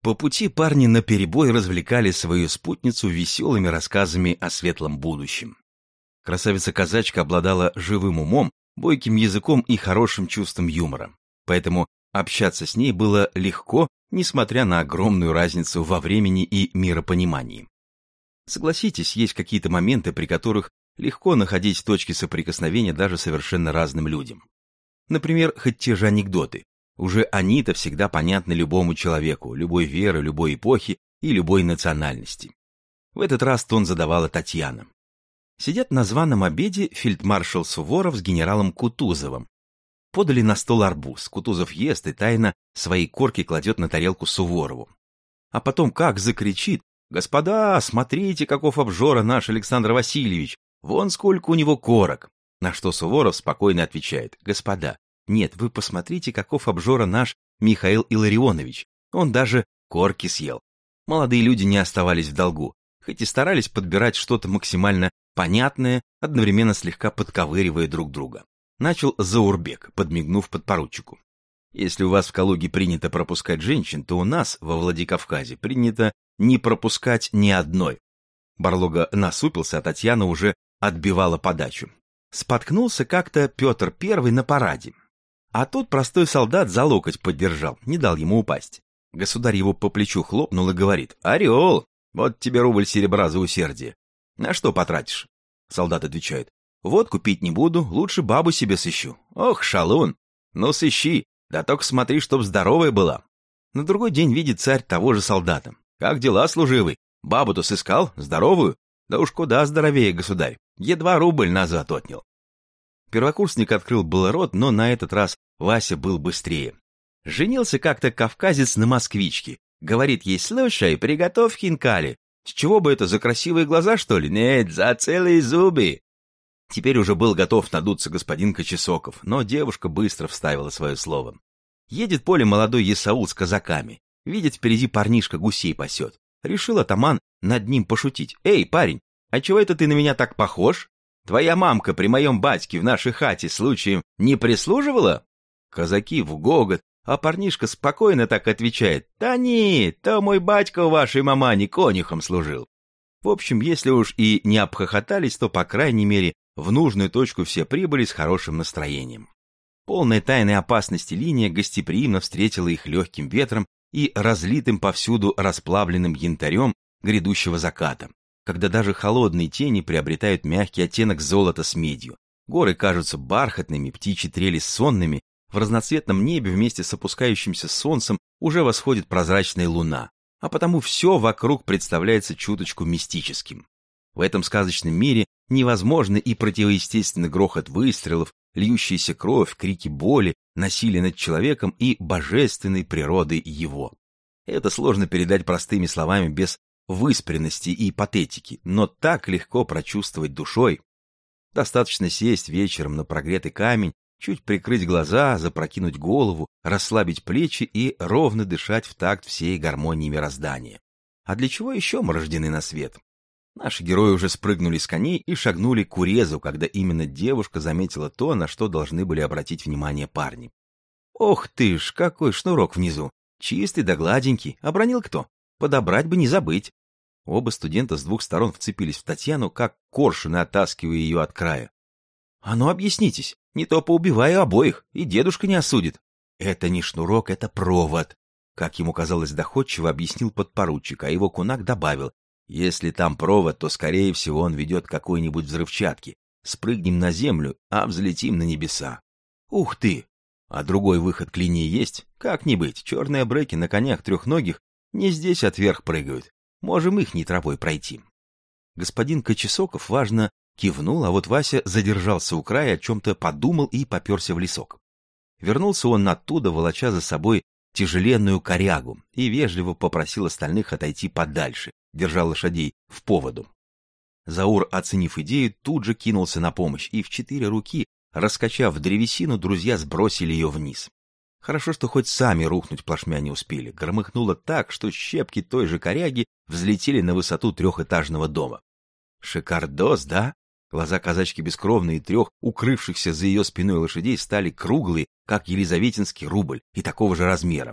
По пути парни наперебой развлекали свою спутницу веселыми рассказами о светлом будущем. Красавица-казачка обладала живым умом, бойким языком и хорошим чувством юмора, поэтому общаться с ней было легко, несмотря на огромную разницу во времени и миропонимании. Согласитесь, есть какие-то моменты, при которых легко находить точки соприкосновения даже совершенно разным людям. Например, хоть те же анекдоты. Уже они-то всегда понятны любому человеку, любой веры, любой эпохи и любой национальности. В этот раз тон задавала Татьяна. Сидят на званом обеде фельдмаршал Суворов с генералом Кутузовым. Подали на стол арбуз. Кутузов ест и тайно свои корки кладет на тарелку Суворову. А потом как закричит: «Господа, смотрите, каков обжора наш Александр Васильевич! Вон сколько у него корок!» На что Суворов спокойно отвечает: «Господа, нет, вы посмотрите, каков обжора наш Михаил Илларионович. Он даже корки съел». Молодые люди не оставались в долгу, хоть и старались подбирать что-то максимально понятное, одновременно слегка подковыривая друг друга. Начал Заурбек, подмигнув подпоручику. Если у вас в Калуге принято пропускать женщин, то у нас, во Владикавказе, принято не пропускать ни одной. Барлога насупился, а Татьяна уже отбивала подачу. Споткнулся как-то Петр I на параде. А тут простой солдат за локоть поддержал, не дал ему упасть. Государь его по плечу хлопнул и говорит: «Орел, вот тебе рубль серебра за усердие. На что потратишь?» Солдат отвечает: «Вот купить не буду, лучше бабу себе сыщу». «Ох, шалун! Ну сыщи, да только смотри, чтоб здоровая была». На другой день видит царь того же солдата. «Как дела, служивый? Бабу-то сыскал? Здоровую?» «Да уж куда здоровее, государь. Едва рубль назад отнял». Первокурсник открыл было рот, но на этот раз Вася был быстрее. Женился как-то кавказец на москвичке. Говорит ей: «Слушай, приготовь хинкали». «С чего бы это, за красивые глаза, что ли?» «Нет, за целые зубы». Теперь уже был готов надуться господин Кочесоков, но девушка быстро вставила свое слово. Едет поле молодой Есаул с казаками. Видит, впереди парнишка гусей пасет. Решил атаман над ним пошутить. «Эй, парень, а чего это ты на меня так похож? Твоя мамка при моем батьке в нашей хате случаем не прислуживала?» Казаки в гогот, а парнишка спокойно так отвечает: «Да нет, то мой батька у вашей мамани конюхом служил». В общем, если уж и не обхохотались, то, по крайней мере, в нужную точку все прибыли с хорошим настроением. Полная тайной опасности линия гостеприимно встретила их легким ветром и разлитым повсюду расплавленным янтарем грядущего заката, когда даже холодные тени приобретают мягкий оттенок золота с медью. Горы кажутся бархатными, птичьи трели сонными, в разноцветном небе вместе с опускающимся солнцем уже восходит прозрачная луна, а потому все вокруг представляется чуточку мистическим. В этом сказочном мире невозможно и противоестественный грохот выстрелов, льющаяся кровь, крики боли, насилие над человеком и божественной природой его. Это сложно передать простыми словами без выспренности и патетики, но так легко прочувствовать душой. Достаточно сесть вечером на прогретый камень, чуть прикрыть глаза, запрокинуть голову, расслабить плечи и ровно дышать в такт всей гармонии мироздания. А для чего еще мы рождены на свет? Наши герои уже спрыгнули с коней и шагнули к урезу, когда именно девушка заметила то, на что должны были обратить внимание парни. «Ох ты ж, какой шнурок внизу! Чистый да гладенький, обронил кто? Подобрать бы не забыть». Оба студента с двух сторон вцепились в Татьяну, как коршуны, оттаскивая ее от края. «А ну объяснитесь, не то поубиваю обоих, и дедушка не осудит». «Это не шнурок, это провод», — как ему казалось доходчиво объяснил подпоручик, а его кунак добавил: «Если там провод, то, скорее всего, он ведет к какой-нибудь взрывчатке. Спрыгнем на землю, а взлетим на небеса». «Ух ты! А другой выход к линии есть? Как не быть, черные бреки на конях трехногих не здесь отверх прыгают. Можем их не тропой пройти». Господин Кочесоков важно кивнул, а вот Вася задержался у края, о чем-то подумал и поперся в лесок. Вернулся он оттуда, волоча за собой тяжеленную корягу, и вежливо попросил остальных отойти подальше, держа лошадей в поводу. Заур, оценив идею, тут же кинулся на помощь, и в 4 руки, раскачав древесину, друзья сбросили ее вниз. Хорошо, что хоть сами рухнуть плашмя не успели. Громыхнуло так, что щепки той же коряги взлетели на высоту 3-этажного дома. Шикардос, да? Глаза казачки бескровные, 3 укрывшихся за ее спиной лошадей стали круглые, как елизаветинский рубль, и такого же размера.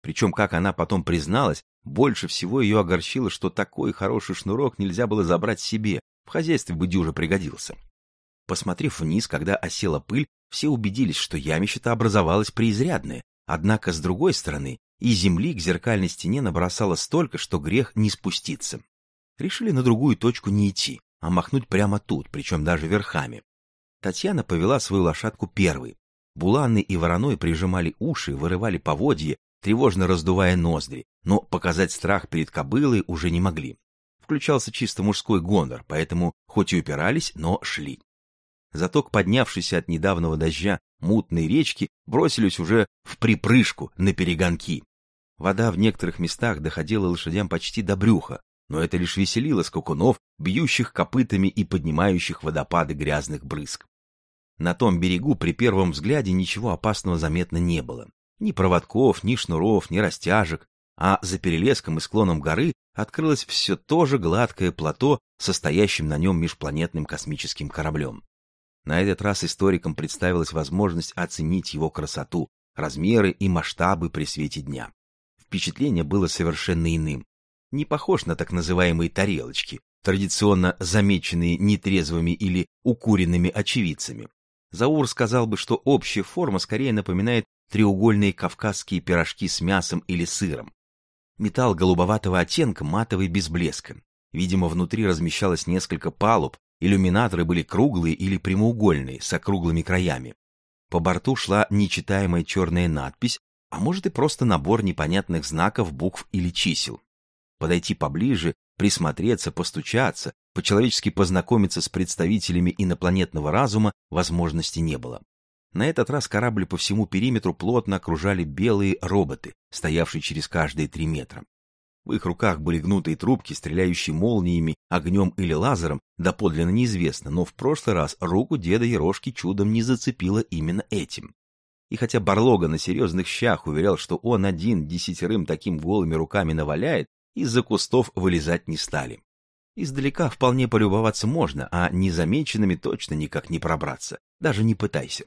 Причем, как она потом призналась, больше всего ее огорчило, что такой хороший шнурок нельзя было забрать себе, в хозяйстве бы дюже пригодился. Посмотрев вниз, когда осела пыль, все убедились, что ямище-то образовалось преизрядное, однако, с другой стороны, и земли к зеркальной стене набросало столько, что грех не спуститься. Решили на другую точку не идти, а махнуть прямо тут, причем даже верхами. Татьяна повела свою лошадку первой. Буланы и Вороной прижимали уши, вырывали поводья, тревожно раздувая ноздри, но показать страх перед кобылой уже не могли. Включался чисто мужской гонор, поэтому хоть и упирались, но шли. Зато к поднявшейся от недавнего дождя мутной речке бросились уже в припрыжку на перегонки. Вода в некоторых местах доходила лошадям почти до брюха, но это лишь веселило скакунов, бьющих копытами и поднимающих водопады грязных брызг. На том берегу при первом взгляде ничего опасного заметно не было. Ни проводков, ни шнуров, ни растяжек, а за перелеском и склоном горы открылось все то же гладкое плато, состоящим на нем межпланетным космическим кораблем. На этот раз историкам представилась возможность оценить его красоту, размеры и масштабы при свете дня. Впечатление было совершенно иным. Не похож на так называемые тарелочки, традиционно замеченные нетрезвыми или укуренными очевидцами. Заур сказал бы, что общая форма скорее напоминает треугольные кавказские пирожки с мясом или сыром. Металл голубоватого оттенка, матовый без блеска. Видимо, внутри размещалось несколько палуб, иллюминаторы были круглые или прямоугольные, с округлыми краями. По борту шла нечитаемая черная надпись, а может и просто набор непонятных знаков, букв или чисел. Подойти поближе, присмотреться, постучаться, по-человечески познакомиться с представителями инопланетного разума возможности не было. На этот раз корабль по всему периметру плотно окружали белые роботы, стоявшие через каждые 3 метра. В их руках были гнутые трубки, стреляющие молниями, огнем или лазером, доподлинно неизвестно, но в прошлый раз руку деда Ерошки чудом не зацепило именно этим. И хотя Барлога на серьезных щах уверял, что он один 10 таким голыми руками наваляет, из-за кустов вылезать не стали. Издалека вполне полюбоваться можно, а незамеченными точно никак не пробраться, даже не пытайся.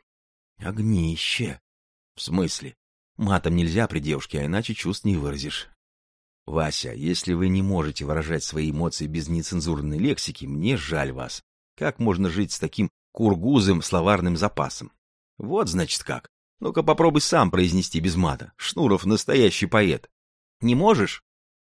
Огнище. В смысле? Матом нельзя при девушке, а иначе чувств не выразишь. Вася, если вы не можете выражать свои эмоции без нецензурной лексики, мне жаль вас. Как можно жить с таким кургузым словарным запасом? Вот значит как. Ну-ка попробуй сам произнести без мата. Шнуров настоящий поэт. Не можешь?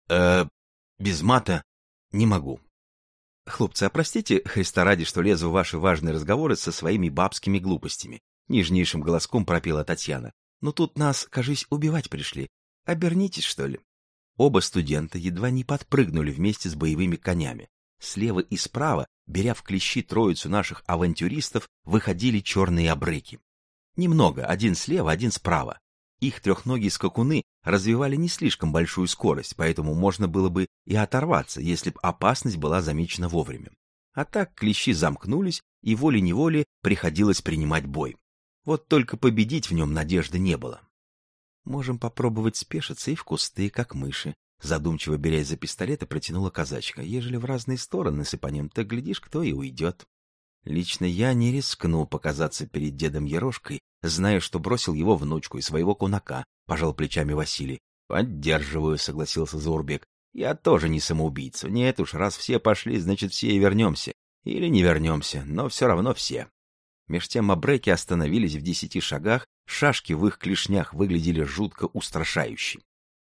Без мата не могу. Хлопцы, а простите, Христа ради, что лезу в ваши важные разговоры со своими бабскими глупостями. Нежнейшим голоском пропела Татьяна. Но тут нас, кажись, убивать пришли. Обернитесь, что ли? Оба студента едва не подпрыгнули вместе с боевыми конями. Слева и справа, беря в клещи троицу наших авантюристов, выходили черные абреки. Немного, один слева, один справа. Их трехногие скакуны развивали не слишком большую скорость, поэтому можно было бы и оторваться, если б опасность была замечена вовремя. А так клещи замкнулись, и волей-неволей приходилось принимать бой. Вот только победить в нем надежды не было. «Можем попробовать спешиться и в кусты, как мыши», — задумчиво берясь за пистолет, и протянула казачка. «Ежели в разные стороны сыпанем, то, глядишь, кто и уйдет». Лично я не рискну показаться перед дедом Ерошкой, зная, что бросил его внучку и своего кунака, — пожал плечами Василий. «Поддерживаю», — согласился Заурбек. «Я тоже не самоубийца. Нет уж, раз все пошли, значит, все и вернемся. Или не вернемся, но все равно все». Меж тем абреки остановились в 10 шагах, шашки в их клешнях выглядели жутко устрашающе.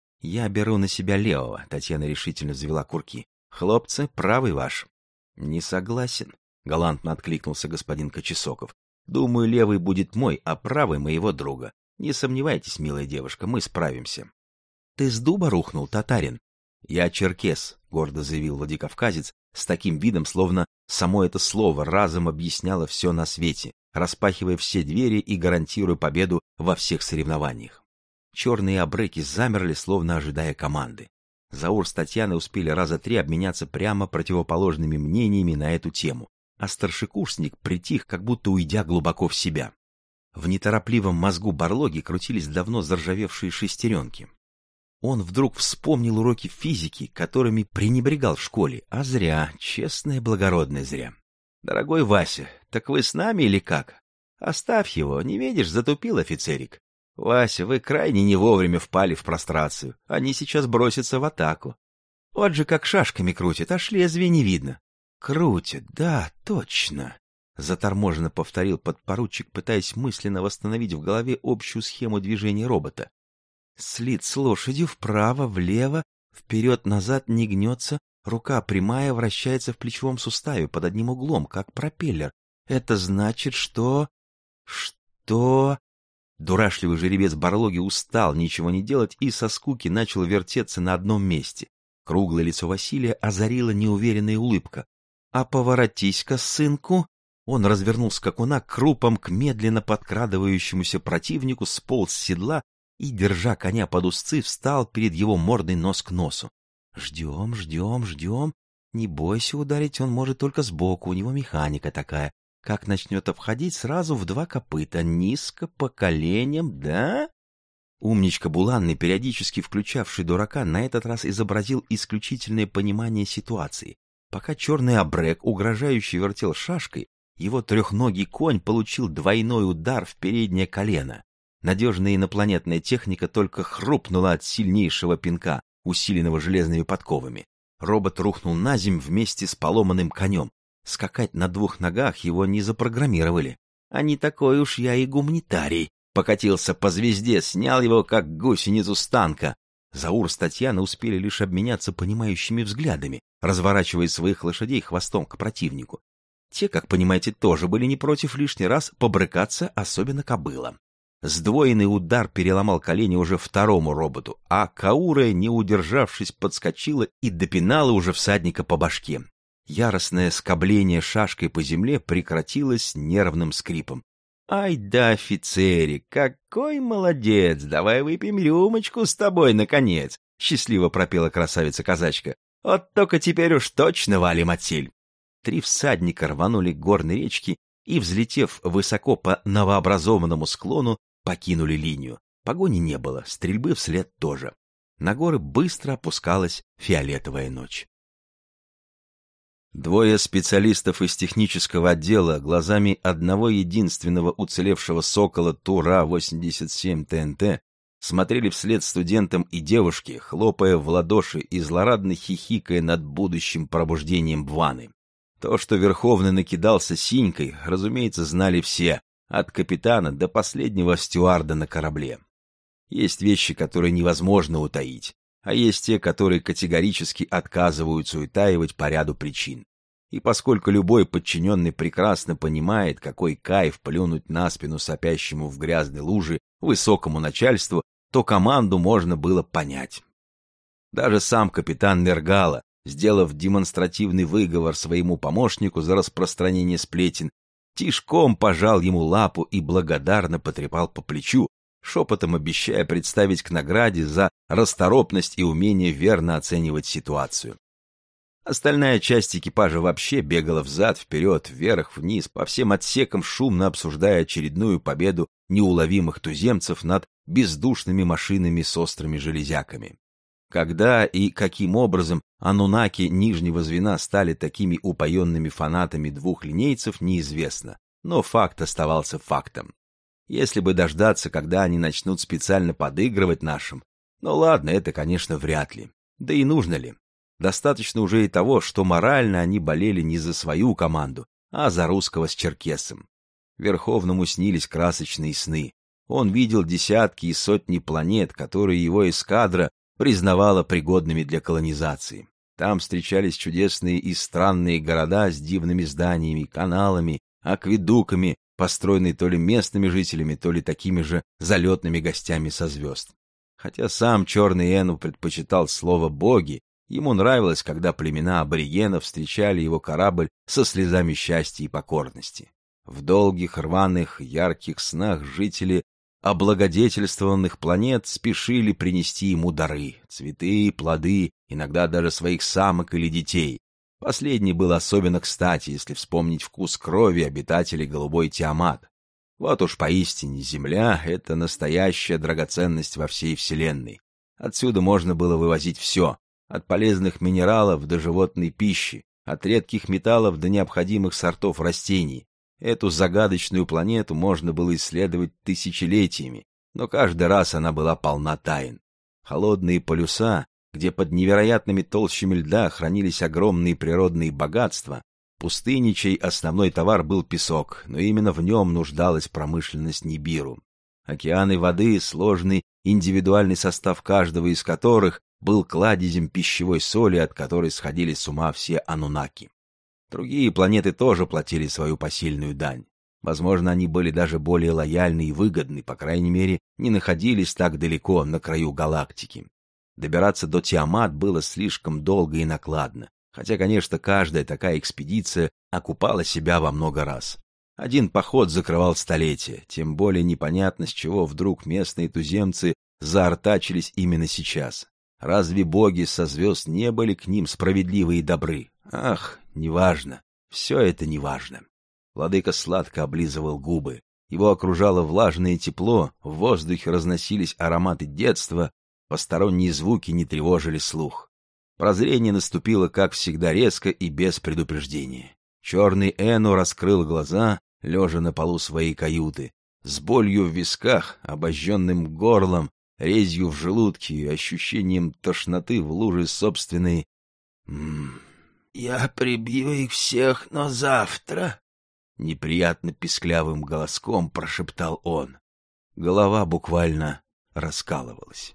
«Я беру на себя левого», — Татьяна решительно взвела курки. «Хлопцы, правый ваш». «Не согласен», — галантно откликнулся господин Кочесоков. «Думаю, левый будет мой, а правый моего друга. Не сомневайтесь, милая девушка, мы справимся». «Ты с дуба рухнул, татарин?» «Я черкес», — гордо заявил владикавказец, с таким видом, словно само это слово разом объясняло все на свете, распахивая все двери и гарантируя победу во всех соревнованиях. Черные абреки замерли, словно ожидая команды. Заур с Татьяной успели раза 3 обменяться прямо противоположными мнениями на эту тему, а старшекурсник притих, как будто уйдя глубоко в себя. В неторопливом мозгу Барлоги крутились давно заржавевшие шестеренки. Он вдруг вспомнил уроки физики, которыми пренебрегал в школе, а зря, честное благородное зря. «Дорогой Вася, так вы с нами или как? Оставь его, не видишь, затупил офицерик. Вася, вы крайне не вовремя впали в прострацию. Они сейчас бросятся в атаку. Вот же как шашками крутят, аж лезвия не видно. Крутят, да, точно. Заторможенно повторил подпоручик, пытаясь мысленно восстановить в голове общую схему движения робота. Слит с лошадью вправо, влево, вперед-назад не гнется, рука прямая вращается в плечевом суставе под одним углом, как пропеллер. Это значит, что... Дурашливый жеребец Барлоги устал ничего не делать и со скуки начал вертеться на одном месте. Круглое лицо Василия озарила неуверенная улыбка. «А поворотись-ка, сынку!» Он развернул скакуна крупом к медленно подкрадывающемуся противнику, сполз с седла и, держа коня под узцы, встал перед его мордой нос к носу. «Ждем, ждем, ждем. Не бойся ударить, он может только сбоку, у него механика такая. Как начнет обходить, сразу в два копыта, низко, по коленям, да?» Умничка Буланный, периодически включавший дурака, на этот раз изобразил исключительное понимание ситуации. Пока черный абрек угрожающе вертел шашкой, его трехногий конь получил двойной удар в переднее колено. Надежная инопланетная техника только хрупнула от сильнейшего пинка, усиленного железными подковами. Робот рухнул на земь вместе с поломанным конем. Скакать на двух ногах его не запрограммировали. А не такой уж я и гуманитарий. Покатился по звезде, снял его, как гусеницу с танка. Заур с Татьяной успели лишь обменяться понимающими взглядами, разворачивая своих лошадей хвостом к противнику. Те, как понимаете, тоже были не против лишний раз побрыкаться, особенно кобыла. Сдвоенный удар переломал колени уже второму роботу, а Каура, не удержавшись, подскочила и допинала уже всадника по башке. Яростное скобление шашкой по земле прекратилось нервным скрипом. «Ай да, офицерик, какой молодец! Давай выпьем рюмочку с тобой, наконец!» — счастливо пропела красавица-казачка. «Вот только теперь уж точно валим отсель!» Три всадника рванули к горной речке и, взлетев высоко по новообразованному склону, покинули линию. Погони не было, стрельбы вслед тоже. На горы быстро опускалась фиолетовая ночь. Двое специалистов из технического отдела глазами одного единственного уцелевшего сокола Тура-87 ТНТ смотрели вслед студентам и девушке, хлопая в ладоши и злорадно хихикая над будущим пробуждением Бваны. То, что Верховный накидался синькой, разумеется, знали все, от капитана до последнего стюарда на корабле. Есть вещи, которые невозможно утаить, а есть те, которые категорически отказываются утаивать по ряду причин. И поскольку любой подчиненный прекрасно понимает, какой кайф плюнуть на спину сопящему в грязной луже высокому начальству, то команду можно было понять. Даже сам капитан Нергала, сделав демонстративный выговор своему помощнику за распространение сплетен, тишком пожал ему лапу и благодарно потрепал по плечу, шепотом обещая представить к награде за расторопность и умение верно оценивать ситуацию. Остальная часть экипажа вообще бегала взад-вперед, вверх-вниз, по всем отсекам, шумно обсуждая очередную победу неуловимых туземцев над бездушными машинами с острыми железяками. Когда и каким образом анунаки нижнего звена стали такими упоенными фанатами двухлинейцев, неизвестно, но факт оставался фактом. Если бы дождаться, когда они начнут специально подыгрывать нашим, ну ладно, это, конечно, вряд ли. Да и нужно ли? Достаточно уже и того, что морально они болели не за свою команду, а за русского с черкесом. Верховному снились красочные сны. Он видел десятки и сотни планет, которые его эскадра признавала пригодными для колонизации. Там встречались чудесные и странные города с дивными зданиями, каналами, акведуками, построенные то ли местными жителями, то ли такими же залетными гостями со звезд. Хотя сам Черный Эну предпочитал слово «боги», ему нравилось, когда племена аборигенов встречали его корабль со слезами счастья и покорности. В долгих, рваных, ярких снах жители облагодетельствованных планет спешили принести ему дары, цветы, плоды, иногда даже своих самок или детей. Последний был особенно кстати, если вспомнить вкус крови обитателей голубой Тиамат. Вот уж поистине Земля — это настоящая драгоценность во всей Вселенной. Отсюда можно было вывозить все, от полезных минералов до животной пищи, от редких металлов до необходимых сортов растений. Эту загадочную планету можно было исследовать тысячелетиями, но каждый раз она была полна тайн. Холодные полюса, где под невероятными толщами льда хранились огромные природные богатства, пустыни, чей основной товар был песок, но именно в нем нуждалась промышленность Нибиру. Океаны воды, сложный индивидуальный состав каждого из которых был кладезем пищевой соли, от которой сходили с ума все анунаки. Другие планеты тоже платили свою посильную дань. Возможно, они были даже более лояльны и выгодны, по крайней мере, не находились так далеко, на краю галактики. Добираться до Тиамат было слишком долго и накладно, хотя, конечно, каждая такая экспедиция окупала себя во много раз. Один поход закрывал столетия, тем более непонятно, с чего вдруг местные туземцы заортачились именно сейчас. Разве боги со звезд не были к ним справедливы и добры? Ах, неважно, все это неважно. Владыка сладко облизывал губы. Его окружало влажное тепло, в воздухе разносились ароматы детства, посторонние звуки не тревожили слух. Прозрение наступило, как всегда, резко и без предупреждения. Черный Эну раскрыл глаза, лежа на полу своей каюты, с болью в висках, обожженным горлом, резью в желудке и ощущением тошноты в луже собственной... «Я прибью их всех, но завтра...» Неприятно писклявым голоском прошептал он. Голова буквально раскалывалась.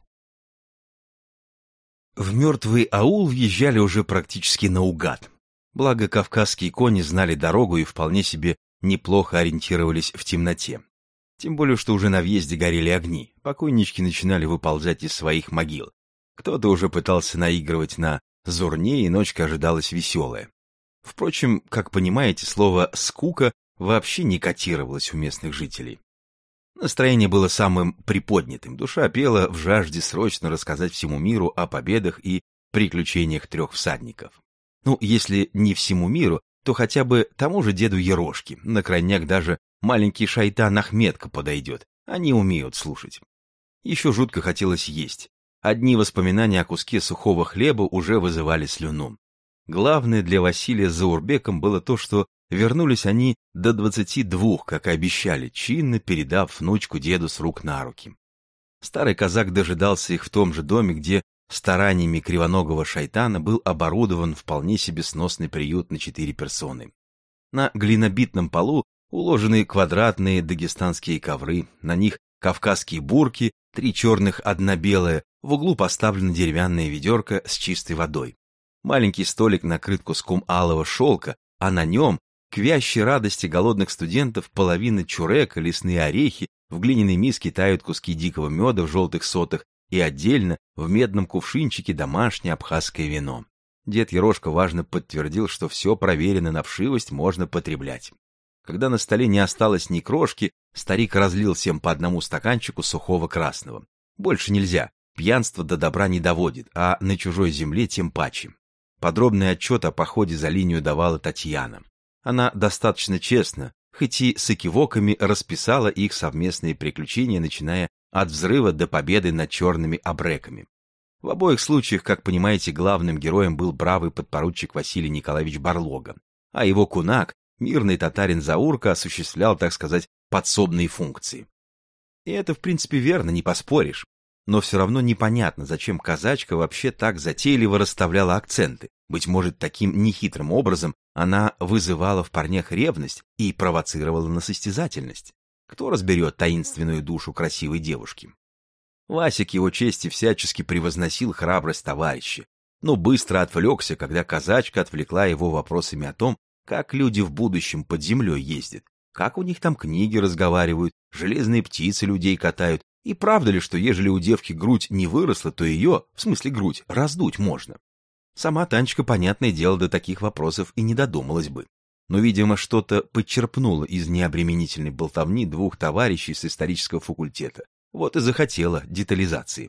В мертвый аул въезжали уже практически наугад. Благо, кавказские кони знали дорогу и вполне себе неплохо ориентировались в темноте. Тем более, что уже на въезде горели огни, покойнички начинали выползать из своих могил. Кто-то уже пытался наигрывать на зурне, и ночка ожидалась веселая. Впрочем, как понимаете, слово «скука» вообще не котировалось у местных жителей. Настроение было самым приподнятым, душа пела в жажде срочно рассказать всему миру о победах и приключениях 3 всадников. Ну, если не всему миру, то хотя бы тому же деду Ерошке, на крайняк даже маленький шайтан Ахметка подойдет, они умеют слушать. Еще жутко хотелось есть. Одни воспоминания о куске сухого хлеба уже вызывали слюну. Главное для Василия с Заурбеком было то, что вернулись они до 22, как и обещали, чинно передав внучку деду с рук на руки. Старый казак дожидался их в том же доме, где стараниями кривоногого шайтана был оборудован вполне себе сносный приют на 4 персоны. На глинобитном полу уложены квадратные дагестанские ковры, на них кавказские бурки, 3 черных, 1 белая, в углу поставлена деревянная ведерко с чистой водой. Маленький столик накрыт куском алого шелка, а на нем, к вящей радости голодных студентов, половина чурека, лесные орехи, в глиняной миске тают куски дикого меда в желтых сотах и отдельно в медном кувшинчике домашнее абхазское вино. Дед Ерошка важно подтвердил, что все проверено на вшивость, можно потреблять. Когда на столе не осталось ни крошки, старик разлил всем по 1 стаканчику сухого красного. Больше нельзя, пьянство до добра не доводит, а на чужой земле тем паче. Подробный отчет о походе за линию давала Татьяна. Она достаточно честно, хоть и с экивоками, расписала их совместные приключения, начиная от взрыва до победы над черными абреками. В обоих случаях, как понимаете, главным героем был бравый подпоручик Василий Николаевич Барлога, а его кунак, мирный татарин Заурка, осуществлял, так сказать, подсобные функции. И это, в принципе, верно, не поспоришь. Но все равно непонятно, зачем казачка вообще так затейливо расставляла акценты. Быть может, таким нехитрым образом она вызывала в парнях ревность и провоцировала на состязательность. Кто разберет таинственную душу красивой девушки? Вася, к его чести, всячески превозносил храбрость товарища, но быстро отвлекся, когда казачка отвлекла его вопросами о том, как люди в будущем под землей ездят, как у них там книги разговаривают, железные птицы людей катают, и правда ли, что ежели у девки грудь не выросла, то ее, в смысле грудь, раздуть можно? Сама Танечка, понятное дело, до таких вопросов и не додумалась бы. Но, видимо, что-то подчерпнула из необременительной болтовни 2 товарищей с исторического факультета. Вот и захотела детализации.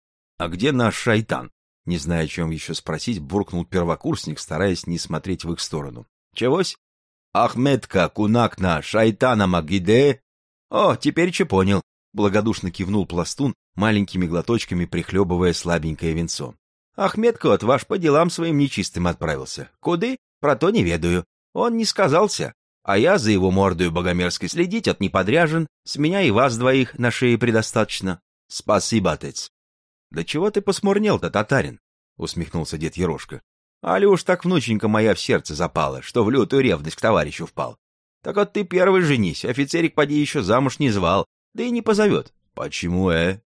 «А где наш шайтан?» Не зная, о чем еще спросить, буркнул первокурсник, стараясь не смотреть в их сторону. «Чегось?» «Ахметка, кунак наш, шайтана магиде?» «О, теперь-че понял», — благодушно кивнул пластун, маленькими глоточками прихлебывая слабенькое винцо. «Ахметка от ваш по делам своим нечистым отправился. Куды? Про то не ведаю. Он не сказался. А я за его мордою богомерзкой следить от неподряжен, с меня и вас двоих на шее предостаточно. Спасибо, отец. Да чего ты посмурнел-то, татарин? Усмехнулся дед Ерошка. Али уж так внученька моя в сердце запала, что в лютую ревность к товарищу впал. Так вот ты первый женись, офицерик поди еще замуж не звал, да и не позовет. Почему,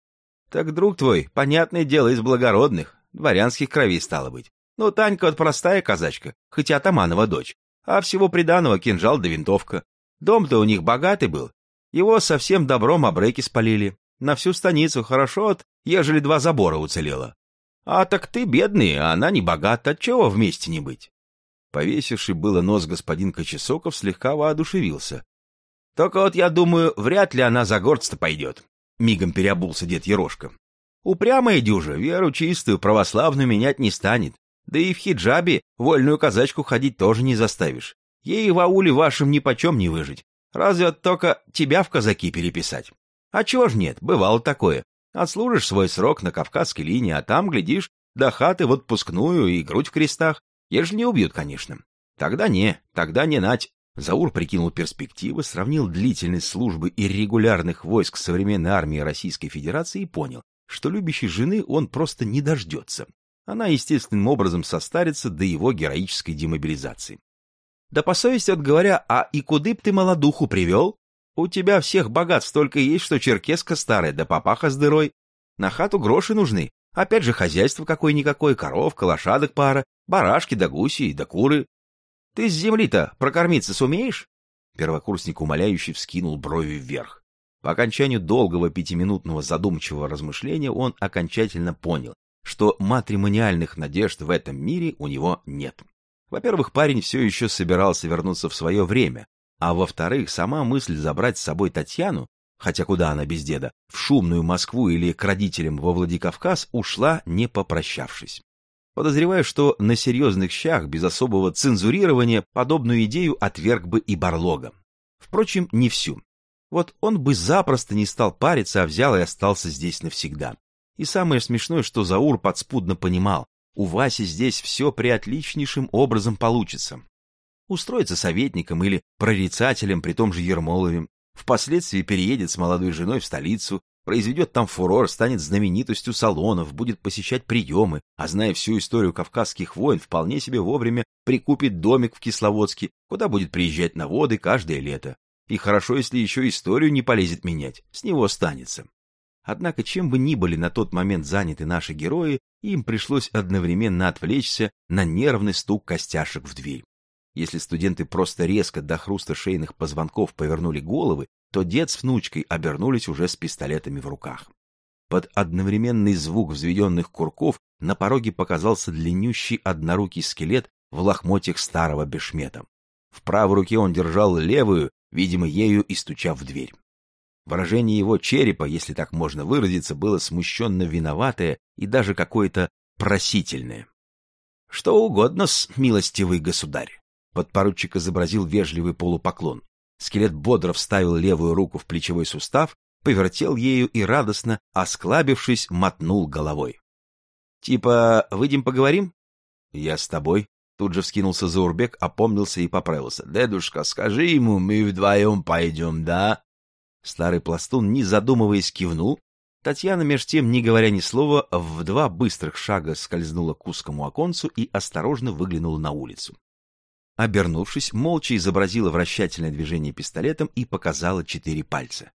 Так друг твой, понятное дело, из благородных, дворянских кровей стало быть. Ну, Танька вот простая казачка, хоть и атаманова дочь, а всего приданого кинжал да винтовка. Дом-то у них богатый был, его совсем добром обреки спалили. На всю станицу хорошо от, ежели 2 забора уцелело. А так ты бедный, а она не богата, отчего вместе не быть? Повесивший было нос господин Кочесоков слегка воодушевился. Только вот я думаю, вряд ли она за гордство пойдет. Мигом переобулся дед Ерошка. Упрямая дюжа, веру чистую, православную менять не станет. Да и в хиджабе вольную казачку ходить тоже не заставишь. Ей в ауле вашем нипочем не выжить. Разве только тебя в казаки переписать. А чего ж нет, бывало такое. Отслужишь свой срок на Кавказской линии, а там, глядишь, до хаты в отпускную и грудь в крестах. Ежели не убьют, конечно. Тогда не нать. Заур прикинул перспективы, сравнил длительность службы и регулярных войск современной армии Российской Федерации и понял, что любящей жены он просто не дождется. Она естественным образом состарится до его героической демобилизации. Да по совести вот говоря, а и куды б ты молодуху привел? У тебя всех богатств столько есть, что черкеска старая, да папаха с дырой. На хату гроши нужны. Опять же хозяйство какое-никакое, коровка, лошадок пара, барашки да гуси да куры. Ты с земли-то прокормиться сумеешь? Первокурсник умоляюще вскинул брови вверх. По окончанию долгого 5-минутного задумчивого размышления он окончательно понял, что матримониальных надежд в этом мире у него нет. Во-первых, парень все еще собирался вернуться в свое время, а во-вторых, сама мысль забрать с собой Татьяну, хотя куда она без деда, в шумную Москву или к родителям во Владикавказ ушла, не попрощавшись. Подозреваю, что на серьезных щах, без особого цензурирования, подобную идею отверг бы и Барлога. Впрочем, не всю. Вот он бы запросто не стал париться, а взял и остался здесь навсегда. И самое смешное, что Заур подспудно понимал, у Васи здесь все приотличнейшим образом получится. Устроится советником или прорицателем при том же Ермолове, впоследствии переедет с молодой женой в столицу, произведет там фурор, станет знаменитостью салонов, будет посещать приемы, а зная всю историю кавказских войн, вполне себе вовремя прикупит домик в Кисловодске, куда будет приезжать на воды каждое лето. И хорошо, если еще историю не полезет менять, с него останется. Однако, чем бы ни были на тот момент заняты наши герои, им пришлось одновременно отвлечься на нервный стук костяшек в дверь. Если студенты просто резко до хруста шейных позвонков повернули головы, то дед с внучкой обернулись уже с пистолетами в руках. Под одновременный звук взведенных курков на пороге показался длиннющий однорукий скелет в лохмотьях старого бешмета. В правой руке он держал левую, видимо, ею и стучав в дверь. Выражение его черепа, если так можно выразиться, было смущенно виноватое и даже какое-то просительное. — Что угодно-с, милостивый государь. Подпоручик изобразил вежливый полупоклон. Скелет бодро вставил левую руку в плечевой сустав, повертел ею и радостно, осклабившись, мотнул головой. — Типа, выйдем поговорим? — Я с тобой. Тут же вскинулся Заурбек, опомнился и поправился. — Дедушка, скажи ему, мы вдвоем пойдем, да? Старый пластун, не задумываясь, кивнул. Татьяна, меж тем, не говоря ни слова, в 2 быстрых шага скользнула к узкому оконцу и осторожно выглянула на улицу. Обернувшись, молча изобразила вращательное движение пистолетом и показала 4 пальца.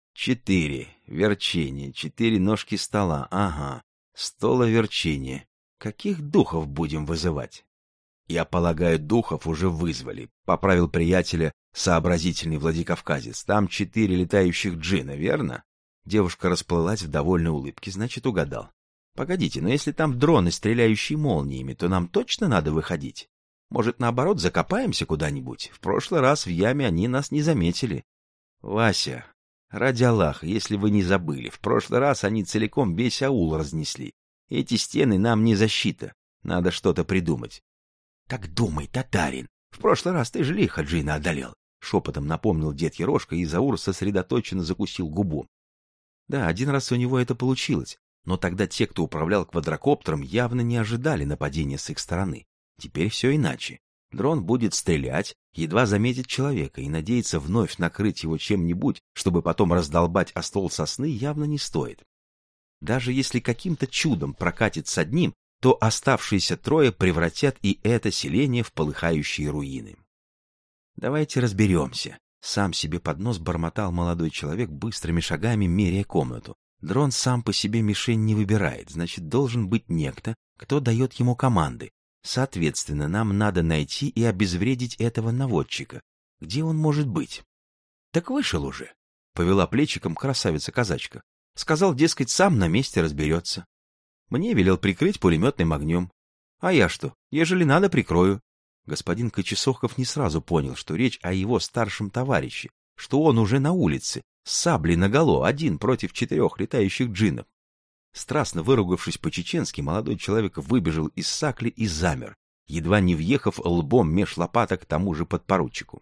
4. Верчение. 4 ножки стола. Ага. Столоверчение. Каких духов будем вызывать? Я полагаю, духов уже вызвали, поправил приятеля сообразительный Владикавказец. Там 4 летающих джина, верно? Девушка расплылась в довольной улыбке, значит, угадал. Погодите, но если там дроны, стреляющие молниями, то нам точно надо выходить? Может, наоборот, закопаемся куда-нибудь? В прошлый раз в яме они нас не заметили. Вася, ради Аллаха, если вы не забыли, в прошлый раз они целиком весь аул разнесли. Эти стены нам не защита. Надо что-то придумать. — Так думай, татарин, в прошлый раз ты же лихо джина одолел, — шепотом напомнил дед Ерошка, и Заур сосредоточенно закусил губу. Да, 1 раз у него это получилось, но тогда те, кто управлял квадрокоптером, явно не ожидали нападения с их стороны. Теперь все иначе. Дрон будет стрелять, едва заметит человека, и надеяться вновь накрыть его чем-нибудь, чтобы потом раздолбать о ствол сосны, явно не стоит. Даже если каким-то чудом прокатит с одним, то оставшиеся трое превратят и это селение в полыхающие руины. «Давайте разберемся», — сам себе под нос бормотал молодой человек, быстрыми шагами меряя комнату. Дрон сам по себе мишень не выбирает, значит, должен быть некто, кто дает ему команды. Соответственно, нам надо найти и обезвредить этого наводчика. Где он может быть? Так вышел уже, — повела плечиком красавица-казачка. Сказал, дескать, сам на месте разберется. Мне велел прикрыть пулеметным огнем. А я что, ежели надо, прикрою. Господин Кочесохов не сразу понял, что речь о его старшем товарище, что он уже на улице, с саблей наголо, один против 4 летающих джиннов. Страстно выругавшись по-чеченски, молодой человек выбежал из сакли и замер, едва не въехав лбом меж лопаток к тому же подпоручику.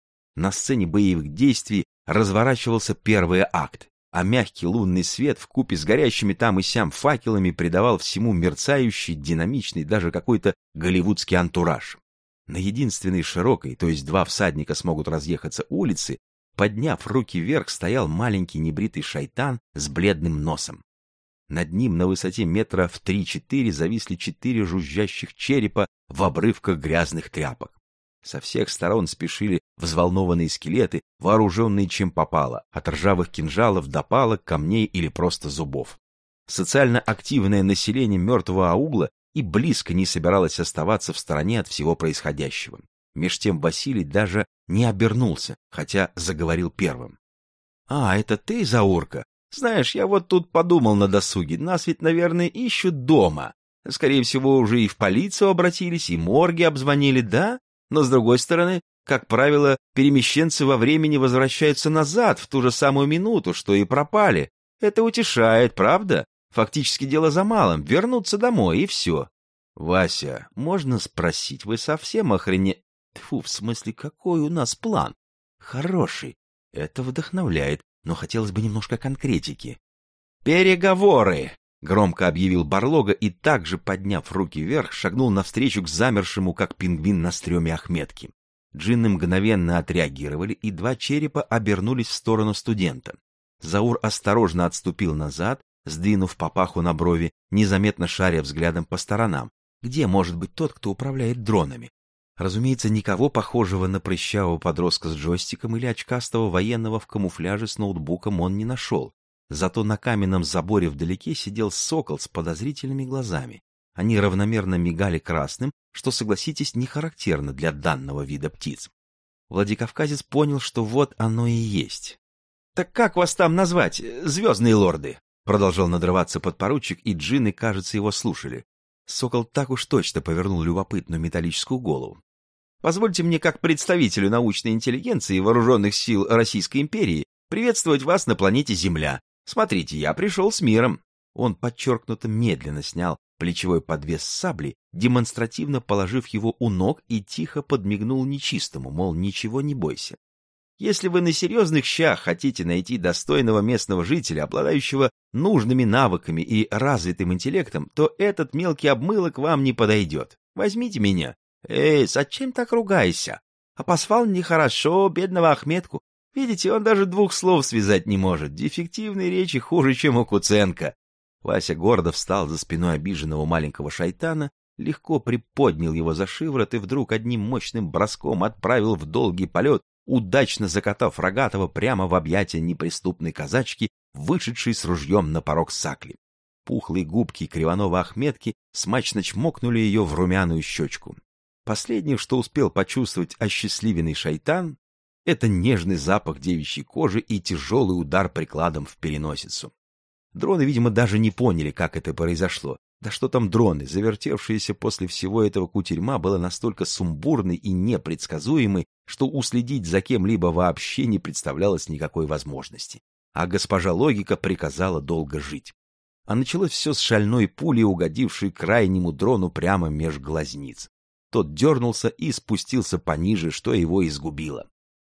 На сцене боевых действий разворачивался первый акт, а мягкий лунный свет вкупе с горящими там и сям факелами придавал всему мерцающий, динамичный, даже какой-то голливудский антураж. На единственной широкой, то есть 2 всадника смогут разъехаться улицы, подняв руки вверх, стоял маленький небритый шайтан с бледным носом. Над ним на высоте метра в 3-4 зависли 4 жужжащих черепа в обрывках грязных тряпок. Со всех сторон спешили взволнованные скелеты, вооруженные чем попало, от ржавых кинжалов до палок, камней или просто зубов. Социально активное население мертвого аугла и близко не собиралось оставаться в стороне от всего происходящего. Меж тем Василий даже не обернулся, хотя заговорил первым. — А, это ты, Заурка? Знаешь, я вот тут подумал на досуге, нас ведь, наверное, ищут дома. Скорее всего, уже и в полицию обратились, и морги обзвонили, да? Но, с другой стороны, как правило, перемещенцы во времени возвращаются назад в ту же самую минуту, что и пропали. Это утешает, правда? Фактически дело за малым — вернуться домой, и все. Вася, можно спросить, вы совсем Тьфу, в смысле, какой у нас план? Хороший. Это вдохновляет, но хотелось бы немножко конкретики. «Переговоры!» — громко объявил Барлога и, также подняв руки вверх, шагнул навстречу к замершему, как пингвин на стреме Ахметке. Джинны мгновенно отреагировали, и 2 черепа обернулись в сторону студента. Заур осторожно отступил назад, сдвинув папаху на брови, незаметно шаря взглядом по сторонам. Где может быть тот, кто управляет дронами? Разумеется, никого похожего на прыщавого подростка с джойстиком или очкастого военного в камуфляже с ноутбуком он не нашел. Зато на каменном заборе вдалеке сидел сокол с подозрительными глазами. Они равномерно мигали красным, что, согласитесь, не характерно для данного вида птиц. Владикавказец понял, что вот оно и есть. — Так как вас там назвать, звездные лорды? — продолжал надрываться подпоручик, и джинны, кажется, его слушали. Сокол так уж точно повернул любопытную металлическую голову. Позвольте мне, как представителю научной интеллигенции и вооруженных сил Российской империи, приветствовать вас на планете Земля. Смотрите, я пришел с миром. Он подчеркнуто медленно снял плечевой подвес сабли, демонстративно положив его у ног, и тихо подмигнул нечистому, мол, ничего не бойся. Если вы на серьезных щах хотите найти достойного местного жителя, обладающего нужными навыками и развитым интеллектом, то этот мелкий обмылок вам не подойдет. Возьмите меня. Эй, зачем так ругайся? А послал нехорошо бедного Ахметку. Видите, он даже 2 слов связать не может. Дефективной речи хуже, чем у Куценко. Вася гордо встал за спиной обиженного маленького шайтана, легко приподнял его за шиворот и вдруг одним мощным броском отправил в долгий полет, удачно закатав Рогатого прямо в объятия неприступной казачки, вышедшей с ружьем на порог сакли. Пухлые губки Кривонова Ахметки смачно чмокнули ее в румяную щечку. Последнее, что успел почувствовать осчастливенный шайтан, это нежный запах девичьей кожи и тяжелый удар прикладом в переносицу. Дроны, видимо, даже не поняли, как это произошло. Да что там дроны, завертевшиеся после всего этого кутерьма было настолько сумбурной и непредсказуемой, что уследить за кем-либо вообще не представлялось никакой возможности. А госпожа Логика приказала долго жить. А началось все с шальной пули, угодившей крайнему дрону прямо меж глазниц. Тот дернулся и спустился пониже, что его изгубило.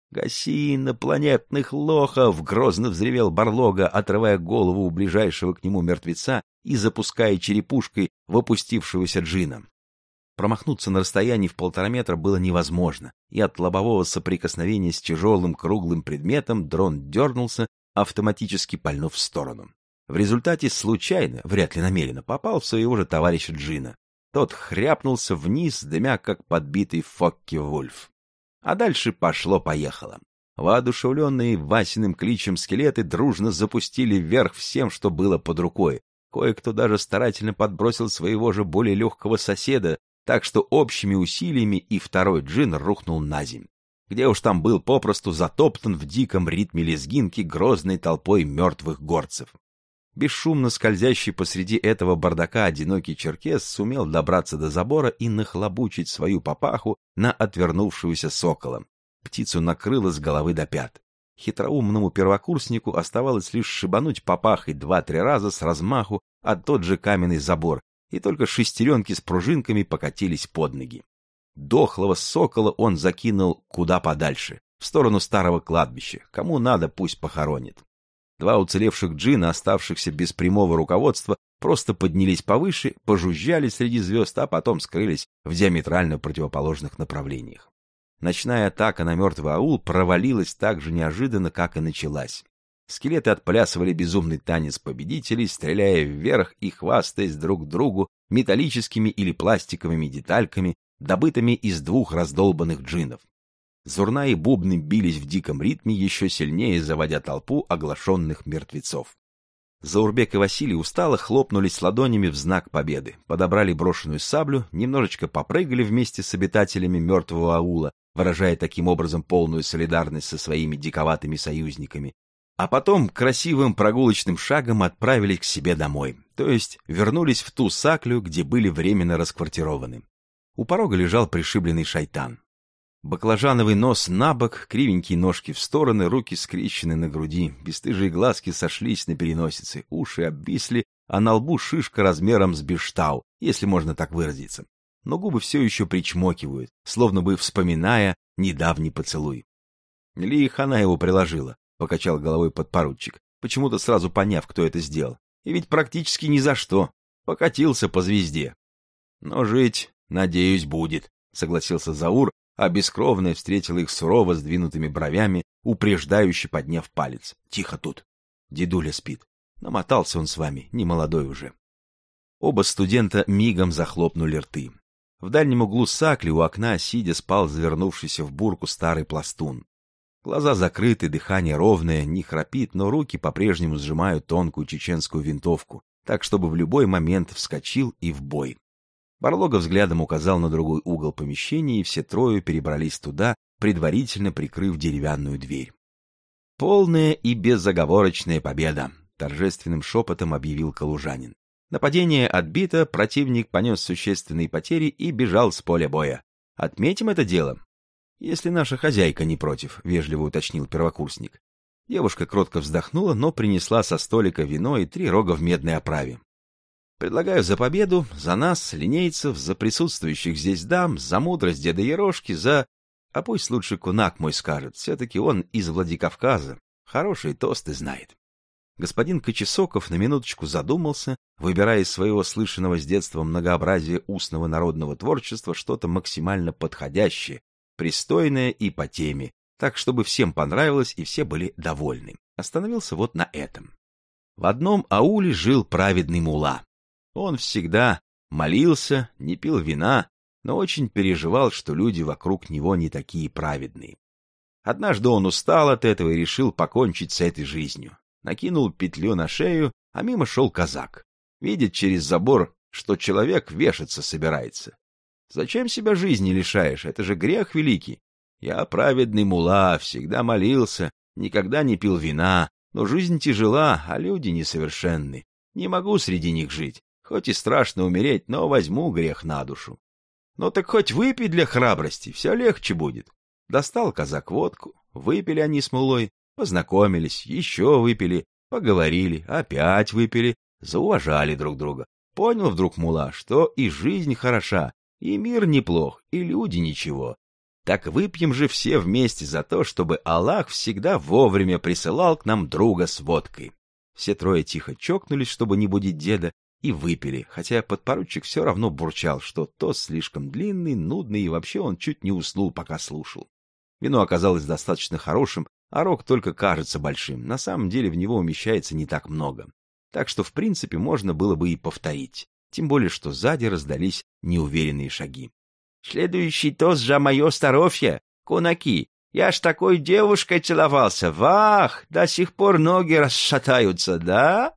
«Гаси инопланетных лохов!» — грозно взревел Барлога, отрывая голову у ближайшего к нему мертвеца и запуская черепушкой в опустившегося джина. Промахнуться на расстоянии в 1,5 метра было невозможно, и от лобового соприкосновения с тяжелым круглым предметом дрон дернулся, автоматически пальнув в сторону. В результате случайно, вряд ли намеренно, попал в своего же товарища Джина. Тот хряпнулся вниз, дымя как подбитый Фокке-Вульф. А дальше пошло-поехало. Воодушевленные Васиным кличем скелеты дружно запустили вверх всем, что было под рукой. Кое-кто даже старательно подбросил своего же более легкого соседа, так что общими усилиями и второй джин рухнул на землю, где уж там был попросту затоптан в диком ритме лезгинки грозной толпой мертвых горцев. Бесшумно скользящий посреди этого бардака одинокий черкес сумел добраться до забора и нахлобучить свою папаху на отвернувшегося сокола. Птицу накрыло с головы до пят. Хитроумному первокурснику оставалось лишь шибануть папахой 2-3 раза с размаху от тот же каменный забор, и только шестеренки с пружинками покатились под ноги. Дохлого сокола он закинул куда подальше, в сторону старого кладбища. Кому надо, пусть похоронит. 2 уцелевших джина, оставшихся без прямого руководства, просто поднялись повыше, пожужжали среди звезд, а потом скрылись в диаметрально противоположных направлениях. Ночная атака на мертвый аул провалилась так же неожиданно, как и началась. Скелеты отплясывали безумный танец победителей, стреляя вверх и хвастаясь друг другу металлическими или пластиковыми детальками, добытыми из 2 раздолбанных джинов. Зурна и бубны бились в диком ритме, еще сильнее заводя толпу оглашенных мертвецов. Заурбек и Василий устало хлопнулись ладонями в знак победы, подобрали брошенную саблю, немножечко попрыгали вместе с обитателями мертвого аула, выражая таким образом полную солидарность со своими диковатыми союзниками, а потом красивым прогулочным шагом отправились к себе домой, то есть вернулись в ту саклю, где были временно расквартированы. У порога лежал пришибленный шайтан. Баклажановый нос набок, кривенькие ножки в стороны, руки скрещены на груди, бесстыжие глазки сошлись на переносице, уши обвисли, а на лбу шишка размером с бештау, если можно так выразиться. Но губы все еще причмокивают, словно бы вспоминая недавний поцелуй. Или их она его приложила, покачал головой подпоручик, почему-то сразу поняв, кто это сделал. И ведь практически ни за что. Покатился по звезде. Но жить, надеюсь, будет, согласился Заур, а бескровная встретила их сурово сдвинутыми бровями, упреждающе подняв палец. Тихо тут. Дедуля спит. Намотался он с вами, не молодой уже. Оба студента мигом захлопнули рты. В дальнем углу сакли у окна, сидя, спал завернувшийся в бурку старый пластун. Глаза закрыты, дыхание ровное, не храпит, но руки по-прежнему сжимают тонкую чеченскую винтовку, так, чтобы в любой момент вскочил и в бой. Барлога взглядом указал на другой угол помещения, и все трое перебрались туда, предварительно прикрыв деревянную дверь. «Полная и безоговорочная победа», — торжественным шепотом объявил калужанин. Нападение отбито, противник понес существенные потери и бежал с поля боя. Отметим это дело. Если наша хозяйка не против, — вежливо уточнил первокурсник. Девушка кротко вздохнула, но принесла со столика вино и 3 рога в медной оправе. Предлагаю за победу, за нас, линейцев, за присутствующих здесь дам, за мудрость деда Ерошки, за... А пусть лучше кунак мой скажет, все-таки он из Владикавказа, хорошие тосты знает. Господин Кочесоков на минуточку задумался, выбирая из своего слышанного с детства многообразия устного народного творчества что-то максимально подходящее, пристойное и по теме, так, чтобы всем понравилось и все были довольны. Остановился вот на этом. В одном ауле жил праведный мулла. Он всегда молился, не пил вина, но очень переживал, что люди вокруг него не такие праведные. Однажды он устал от этого и решил покончить с этой жизнью. Накинул петлю на шею, а мимо шел казак. Видит через забор, что человек вешаться собирается. Зачем себя жизни лишаешь? Это же грех великий. Я праведный мулла, всегда молился, никогда не пил вина, но жизнь тяжела, а люди несовершенны. Не могу среди них жить, хоть и страшно умереть, но возьму грех на душу. Ну так хоть выпей для храбрости, все легче будет. Достал казак водку, выпили они с муллой, познакомились, еще выпили, поговорили, опять выпили, зауважали друг друга. Понял вдруг мулла, что и жизнь хороша, и мир неплох, и люди ничего. Так выпьем же все вместе за то, чтобы Аллах всегда вовремя присылал к нам друга с водкой. Все трое тихо чокнулись, чтобы не будить деда, и выпили, хотя подпоручик все равно бурчал, что тост слишком длинный, нудный, и вообще он чуть не уснул, пока слушал. Вино оказалось достаточно хорошим, а рог только кажется большим, на самом деле в него умещается не так много. Так что, в принципе, можно было бы и повторить, тем более, что сзади раздались неуверенные шаги. «Следующий тост за мое здоровье, кунаки! Я ж такой девушкой целовался! Вах! До сих пор ноги расшатаются, да?»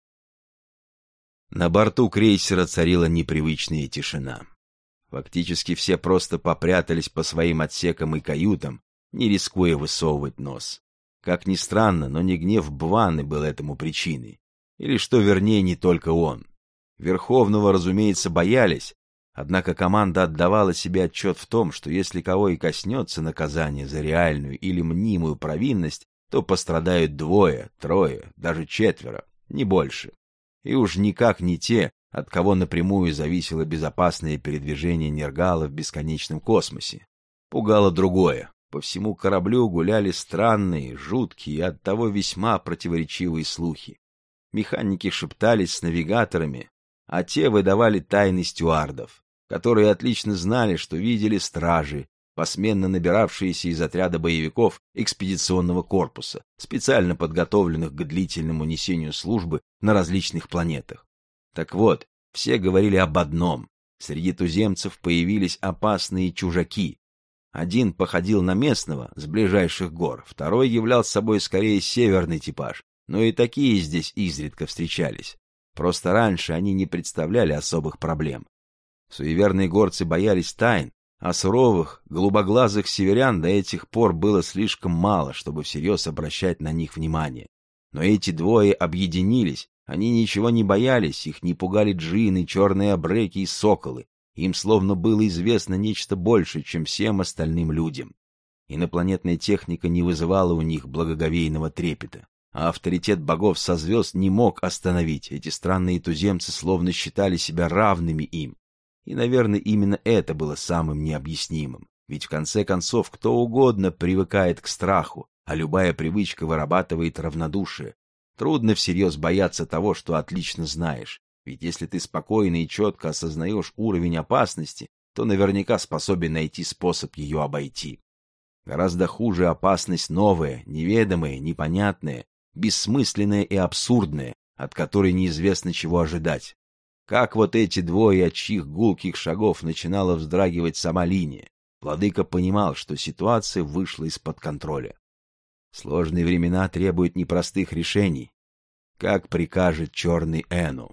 На борту крейсера царила непривычная тишина. Фактически все просто попрятались по своим отсекам и каютам, не рискуя высовывать нос. Как ни странно, но не гнев Бваны был этому причиной. Или, что вернее, не только он. Верховного, разумеется, боялись, однако команда отдавала себе отчет в том, что если кого и коснется наказание за реальную или мнимую провинность, то пострадают 2, 3, даже 4, не больше. И уж никак не те, от кого напрямую зависело безопасное передвижение Нергала в бесконечном космосе. Пугало другое. По всему кораблю гуляли странные, жуткие и оттого весьма противоречивые слухи. Механики шептались с навигаторами, а те выдавали тайны стюардов, которые отлично знали, что видели стражи, посменно набиравшиеся из отряда боевиков экспедиционного корпуса, специально подготовленных к длительному несению службы на различных планетах. Так вот, все говорили об одном. Среди туземцев появились опасные чужаки. Один походил на местного с ближайших гор, второй являл собой скорее северный типаж, но и такие здесь изредка встречались. Просто раньше они не представляли особых проблем. Суеверные горцы боялись тайн, а суровых, голубоглазых северян до этих пор было слишком мало, чтобы всерьез обращать на них внимание. Но эти двое объединились, они ничего не боялись, их не пугали джинны, черные абреки и соколы. Им словно было известно нечто большее, чем всем остальным людям. Инопланетная техника не вызывала у них благоговейного трепета, а авторитет богов со звезд не мог остановить. Эти странные туземцы словно считали себя равными им. И, наверное, именно это было самым необъяснимым. Ведь в конце концов кто угодно привыкает к страху, а любая привычка вырабатывает равнодушие. Трудно всерьез бояться того, что отлично знаешь. Ведь если ты спокойно и четко осознаешь уровень опасности, то наверняка способен найти способ ее обойти. Гораздо хуже опасность новая, неведомая, непонятная, бессмысленная и абсурдная, от которой неизвестно чего ожидать. Как вот эти двое, от чьих гулких шагов начинала вздрагивать сама линия. Владыка понимал, что ситуация вышла из-под контроля. Сложные времена требуют непростых решений. Как прикажет черный Эну.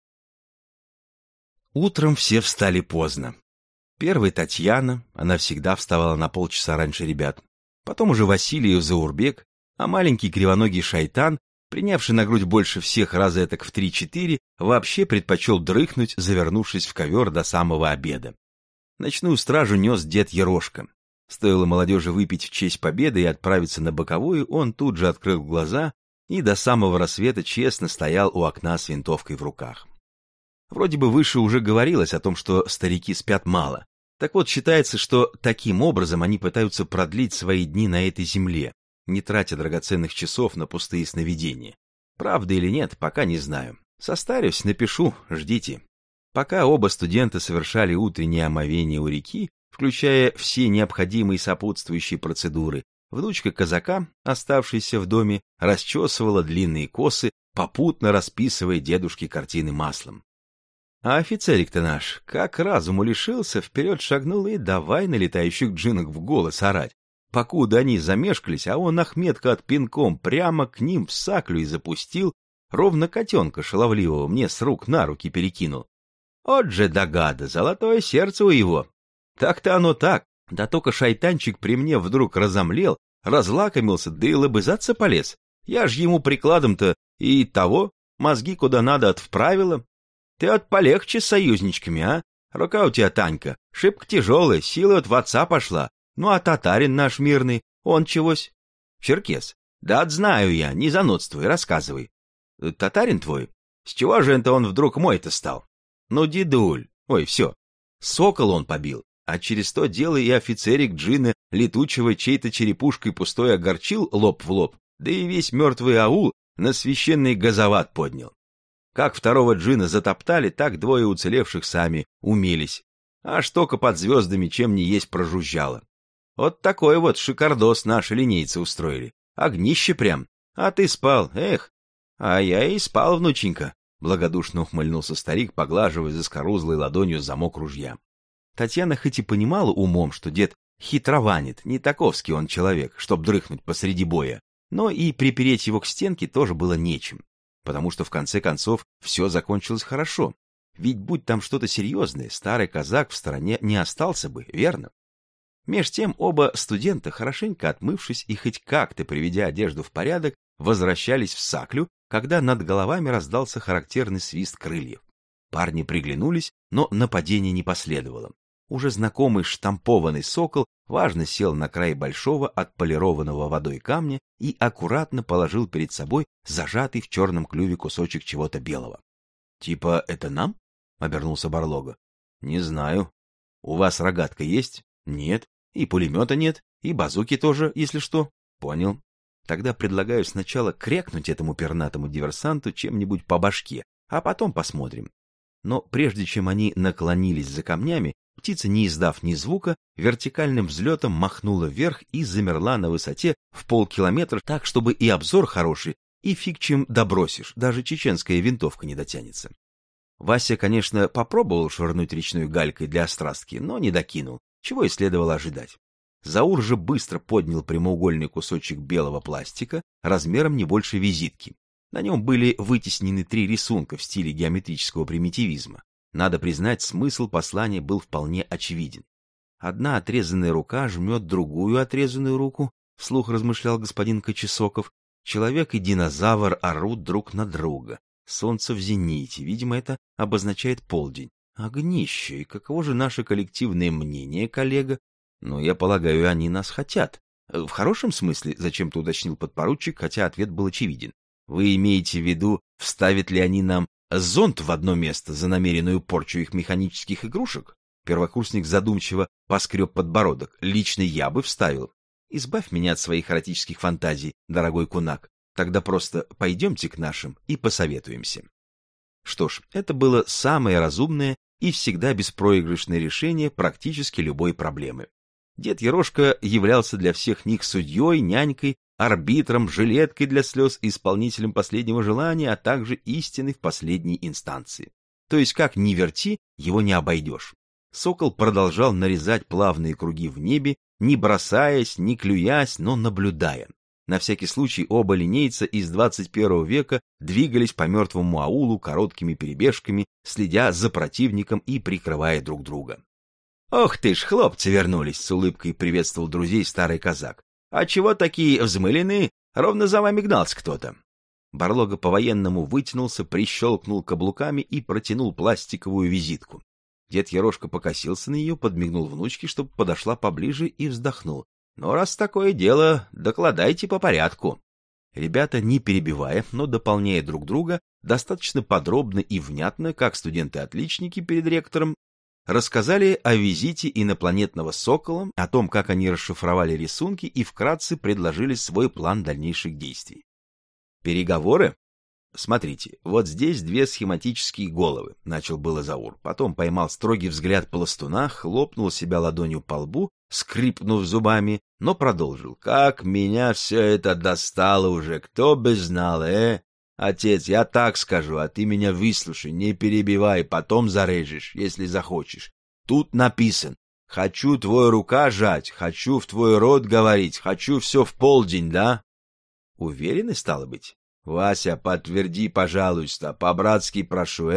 Утром все встали поздно. Первой Татьяна, она всегда вставала на полчаса раньше ребят. Потом уже Василий и Заурбек, а маленький кривоногий шайтан, принявший на грудь больше всех раза этак в 3-4, вообще предпочел дрыхнуть, завернувшись в ковер до самого обеда. Ночную стражу нес дед Ерошка. Стоило молодежи выпить в честь победы и отправиться на боковую, он тут же открыл глаза и до самого рассвета честно стоял у окна с винтовкой в руках. Вроде бы выше уже говорилось о том, что старики спят мало. Так вот, считается, что таким образом они пытаются продлить свои дни на этой земле, не тратя драгоценных часов на пустые сновидения. Правда или нет, пока не знаю. Состарюсь, напишу, ждите. Пока оба студента совершали утреннее омовение у реки, включая все необходимые сопутствующие процедуры, внучка казака, оставшаяся в доме, расчесывала длинные косы, попутно расписывая дедушке картины маслом. А офицерик-то наш, как разуму лишился, вперед шагнул и давай на летающих джинах в голос орать. Покуда они замешкались, а он Ахметка от пинком прямо к ним в саклю и запустил, ровно котенка шаловливого мне с рук на руки перекинул. От же догада, золотое сердце у его. Так-то оно так, да только шайтанчик при мне вдруг разомлел, разлакомился, да и лобызаться полез. Я ж ему прикладом-то и того, мозги куда надо отвправила. Ты от полегче с союзничками, а? Рука у тебя, Танька, шибко тяжелая, сила от отца пошла. Ну а татарин наш мирный, он чегось? Черкес. Да знаю я, не занудствуй, рассказывай. Татарин твой? С чего же это он вдруг мой-то стал? Ну, дедуль. Ой, все. Сокол он побил, а через то дело и офицерик джина летучего чьей-то черепушкой пустой огорчил лоб в лоб, да и весь мертвый аул на священный газоват поднял. Как второго джина затоптали, так двое уцелевших сами умелись. А штока под звездами чем не есть прожужжало. Вот такой вот шикардос наши линейцы устроили. Огнище прям. А ты спал, эх. А я и спал, внученька. Благодушно ухмыльнулся старик, поглаживая заскорузлой ладонью замок ружья. Татьяна хоть и понимала умом, что дед хитрованит, не таковский он человек, чтоб дрыхнуть посреди боя, но и припереть его к стенке тоже было нечем, потому что в конце концов все закончилось хорошо. Ведь будь там что-то серьезное, старый казак в стороне не остался бы, верно? Меж тем оба студента, хорошенько отмывшись и хоть как-то приведя одежду в порядок, возвращались в Саклю, когда над головами раздался характерный свист крыльев. Парни приглянулись, но нападения не последовало. Уже знакомый штампованный сокол важно сел на край большого отполированного водой камня и аккуратно положил перед собой зажатый в черном клюве кусочек чего-то белого. — Типа это нам? — обернулся Барлога. — Не знаю. — У вас рогатка есть? — Нет. И пулемета нет, и базуки тоже, если что. — Понял. Тогда предлагаю сначала крякнуть этому пернатому диверсанту чем-нибудь по башке, а потом посмотрим. Но прежде чем они наклонились за камнями, птица, не издав ни звука, вертикальным взлетом махнула вверх и замерла на высоте в полкилометра так, чтобы и обзор хороший, и фиг чем добросишь, даже чеченская винтовка не дотянется. Вася, конечно, попробовал швырнуть речной галькой для острастки, но не докинул, чего и следовало ожидать. Заур же быстро поднял прямоугольный кусочек белого пластика размером не больше визитки. На нем были вытеснены 3 рисунка в стиле геометрического примитивизма. Надо признать, смысл послания был вполне очевиден. Одна отрезанная рука жмет другую отрезанную руку, вслух размышлял господин Кочесоков. Человек и динозавр орут друг на друга. Солнце в зените, видимо, это обозначает полдень. Огнище, и каково же наше коллективное мнение, коллега? Ну, я полагаю, они нас хотят. В хорошем смысле, зачем-то уточнил подпоручик, хотя ответ был очевиден. Вы имеете в виду, вставят ли они нам зонт в одно место за намеренную порчу их механических игрушек? Первокурсник задумчиво поскреб подбородок. Лично я бы вставил. Избавь меня от своих эротических фантазий, дорогой кунак. Тогда просто пойдемте к нашим и посоветуемся. Что ж, это было самое разумное и всегда беспроигрышное решение практически любой проблемы. Дед Ерошка являлся для всех них судьей, нянькой, арбитром, жилеткой для слез, исполнителем последнего желания, а также истиной в последней инстанции. То есть, как ни верти, его не обойдешь. Сокол продолжал нарезать плавные круги в небе, не бросаясь, не клюясь, но наблюдая. На всякий случай оба линейца из 21 века двигались по мертвому аулу короткими перебежками, следя за противником и прикрывая друг друга. «Ох ты ж, хлопцы вернулись!» — с улыбкой приветствовал друзей старый казак. «А чего такие взмыленные? Ровно за вами гнался кто-то». Барлога по-военному вытянулся, прищелкнул каблуками и протянул пластиковую визитку. Дед Ерошка покосился на нее, подмигнул внучке, чтобы подошла поближе, и вздохнул. «Но раз такое дело, докладайте по порядку». Ребята, не перебивая, но дополняя друг друга, достаточно подробно и внятно, как студенты-отличники перед ректором, рассказали о визите инопланетного сокола, о том, как они расшифровали рисунки и вкратце предложили свой план дальнейших действий. Переговоры? Смотрите, вот здесь 2 схематические головы, начал было Заур, потом поймал строгий взгляд пластуна, хлопнул себя ладонью по лбу, скрипнув зубами, но продолжил. Как меня все это достало уже, кто бы знал, Отец, я так скажу, а ты меня выслушай, не перебивай, потом зарежешь, если захочешь. Тут написан: хочу твой рука жать, хочу в твой рот говорить, хочу все в полдень, да? Уверены, стало быть? Вася, подтверди, пожалуйста, по-братски прошу,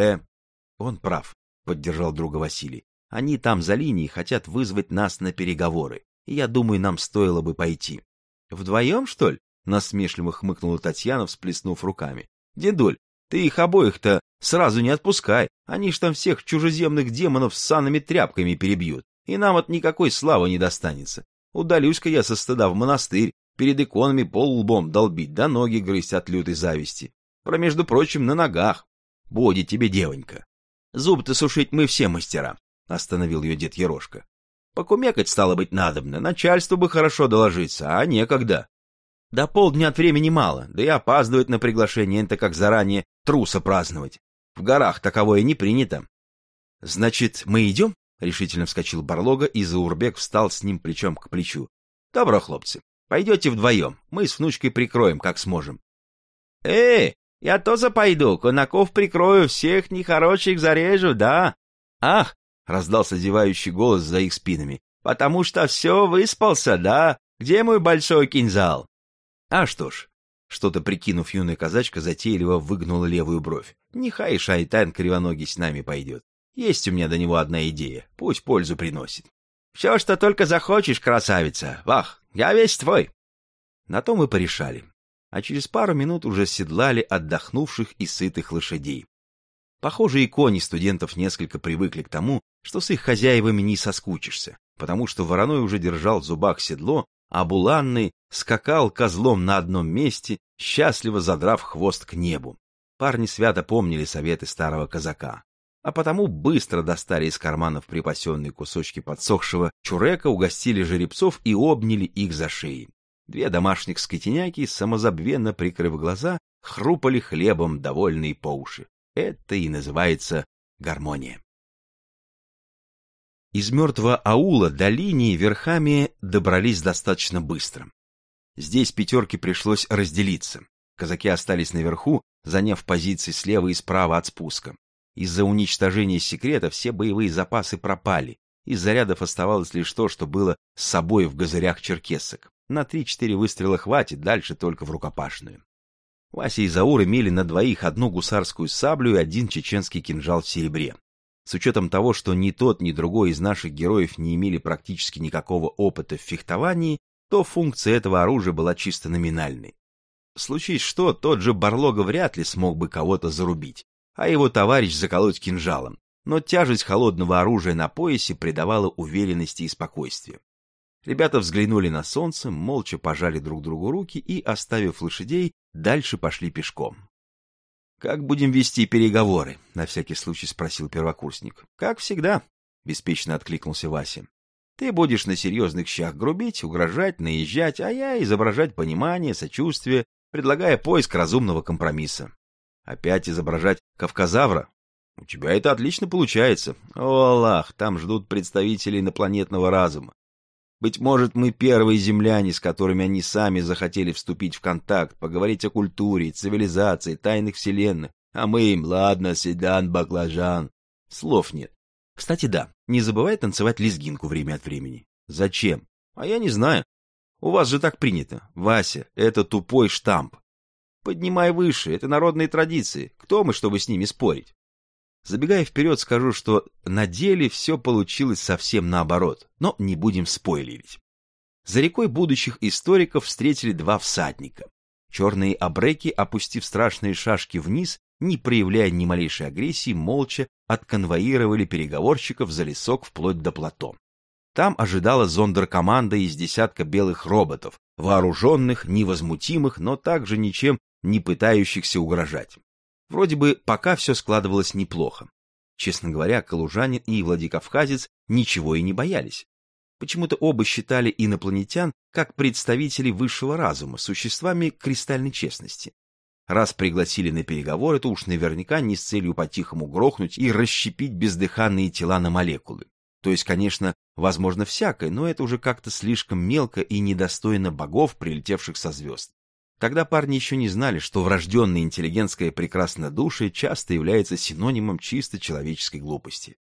Он прав, поддержал друга Василий. Они там за линией хотят вызвать нас на переговоры, и я думаю, нам стоило бы пойти. Вдвоем, что ли? Насмешливо хмыкнула Татьяна, всплеснув руками. Дедуль, ты их обоих-то сразу не отпускай, они ж там всех чужеземных демонов с санными тряпками перебьют, и нам от никакой славы не достанется. Удалюсь-ка я со стыда в монастырь, перед иконами пол лбом долбить, да ноги грызть от лютой зависти. Между прочим, на ногах. Будет тебе, девонька. Зуб-то сушить мы все мастера, — остановил ее дед Ерошка. Покумекать, стало быть, надобно, начальству бы хорошо доложиться, а некогда. До полдня от времени мало, да и опаздывать на приглашение — это как заранее труса праздновать. В горах таковое не принято. — Значит, мы идем? — решительно вскочил Барлога, и Заурбек встал с ним плечом к плечу. — Добро, хлопцы, пойдете вдвоем, мы с внучкой прикроем, как сможем. — я тоже пойду, конаков прикрою, всех нехороших зарежу, да? — Ах! — раздался зевающий голос за их спинами. — Потому что все выспался, да? Где мой большой кинжал? — А что ж, что-то прикинув, юная казачка затейливо выгнула левую бровь. Нехай шайтан кривоногий с нами пойдет. Есть у меня до него одна идея, пусть пользу приносит. — Все, что только захочешь, красавица. Вах, я весь твой. На то мы порешали. А через пару минут уже седлали отдохнувших и сытых лошадей. Похоже, и кони студентов несколько привыкли к тому, что с их хозяевами не соскучишься, потому что Вороной уже держал в зубах седло, а Буланный скакал козлом на одном месте, счастливо задрав хвост к небу. Парни свято помнили советы старого казака, а потому быстро достали из карманов припасенные кусочки подсохшего чурека, угостили жеребцов и обняли их за шеи. Две домашних скотиняки, самозабвенно прикрыв глаза, хрупали хлебом, довольные по уши. Это и называется гармония. Из мертвого аула до линии верхами добрались достаточно быстро. Здесь пятерке пришлось разделиться. Казаки остались наверху, заняв позиции слева и справа от спуска. Из-за уничтожения секрета все боевые запасы пропали. Из зарядов оставалось лишь то, что было с собой в газырях черкесок. На 3-4 выстрела хватит, дальше только в рукопашную. Вася и Заур имели на двоих одну гусарскую саблю и один чеченский кинжал в серебре. С учетом того, что ни тот, ни другой из наших героев не имели практически никакого опыта в фехтовании, то функция этого оружия была чисто номинальной. Случись что, тот же Барлога вряд ли смог бы кого-то зарубить, а его товарищ заколоть кинжалом, но тяжесть холодного оружия на поясе придавала уверенности и спокойствия. Ребята взглянули на солнце, молча пожали друг другу руки и, оставив лошадей, дальше пошли пешком. — Как будем вести переговоры? — на всякий случай спросил первокурсник. — Как всегда, — беспечно откликнулся Вася. — Ты будешь на серьезных щах грубить, угрожать, наезжать, а я изображать понимание, сочувствие, предлагая поиск разумного компромисса. Опять изображать кавказавра? У тебя это отлично получается. О, Аллах, там ждут представители инопланетного разума. Быть может, мы первые земляне, с которыми они сами захотели вступить в контакт, поговорить о культуре, цивилизации, тайных вселенных. А мы им, ладно, седан, баклажан. Слов нет. Кстати, да, не забывай танцевать лезгинку время от времени. Зачем? А я не знаю. У вас же так принято. Вася, это тупой штамп. Поднимай выше, это народные традиции. Кто мы, чтобы с ними спорить? Забегая вперед, скажу, что на деле все получилось совсем наоборот, но не будем спойлерить. За рекой будущих историков встретили два всадника. Черные абреки, опустив страшные шашки вниз, не проявляя ни малейшей агрессии, молча отконвоировали переговорщиков за лесок вплоть до плато. Там ожидала зондеркоманда из десятка белых роботов, вооруженных, невозмутимых, но также ничем не пытающихся угрожать. Вроде бы пока все складывалось неплохо. Честно говоря, калужанин и владикавказец ничего и не боялись. Почему-то оба считали инопланетян как представителей высшего разума, существами кристальной честности. Раз пригласили на переговоры, то уж наверняка не с целью по-тихому грохнуть и расщепить бездыханные тела на молекулы. То есть, конечно, возможно всякое, но это уже как-то слишком мелко и недостойно богов, прилетевших со звезд. Тогда парни еще не знали, что врожденное интеллигентское прекраснодушие часто является синонимом чисто человеческой глупости.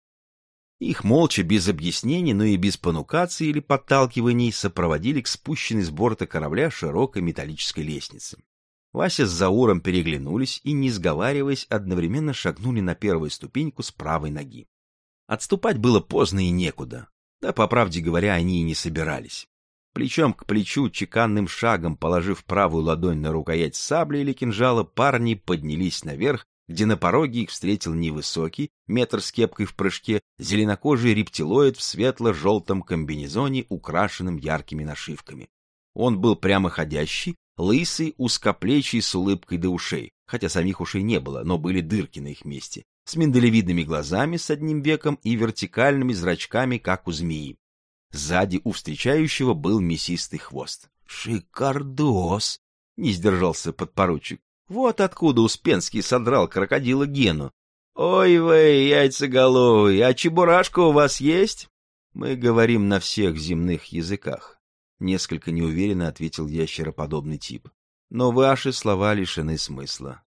Их молча, без объяснений, но и без понукаций или подталкиваний сопроводили к спущенной с борта корабля широкой металлической лестнице. Вася с Зауром переглянулись и, не сговариваясь, одновременно шагнули на первую ступеньку с правой ноги. Отступать было поздно и некуда, да, по правде говоря, они и не собирались. Плечом к плечу, чеканным шагом положив правую ладонь на рукоять сабли или кинжала, парни поднялись наверх, где на пороге их встретил невысокий, метр с кепкой в прыжке, зеленокожий рептилоид в светло-желтом комбинезоне, украшенном яркими нашивками. Он был прямоходящий, лысый, узкоплечий, с улыбкой до ушей, хотя самих ушей не было, но были дырки на их месте, с миндалевидными глазами с одним веком и вертикальными зрачками, как у змеи. Сзади у встречающего был мясистый хвост. «Шикардос!» — не сдержался подпоручик. «Вот откуда Успенский содрал крокодила Гену. «Ой вы, яйцеголовый, а чебурашка у вас есть?» «Мы говорим на всех земных языках», — несколько неуверенно ответил ящероподобный тип. «Но ваши слова лишены смысла».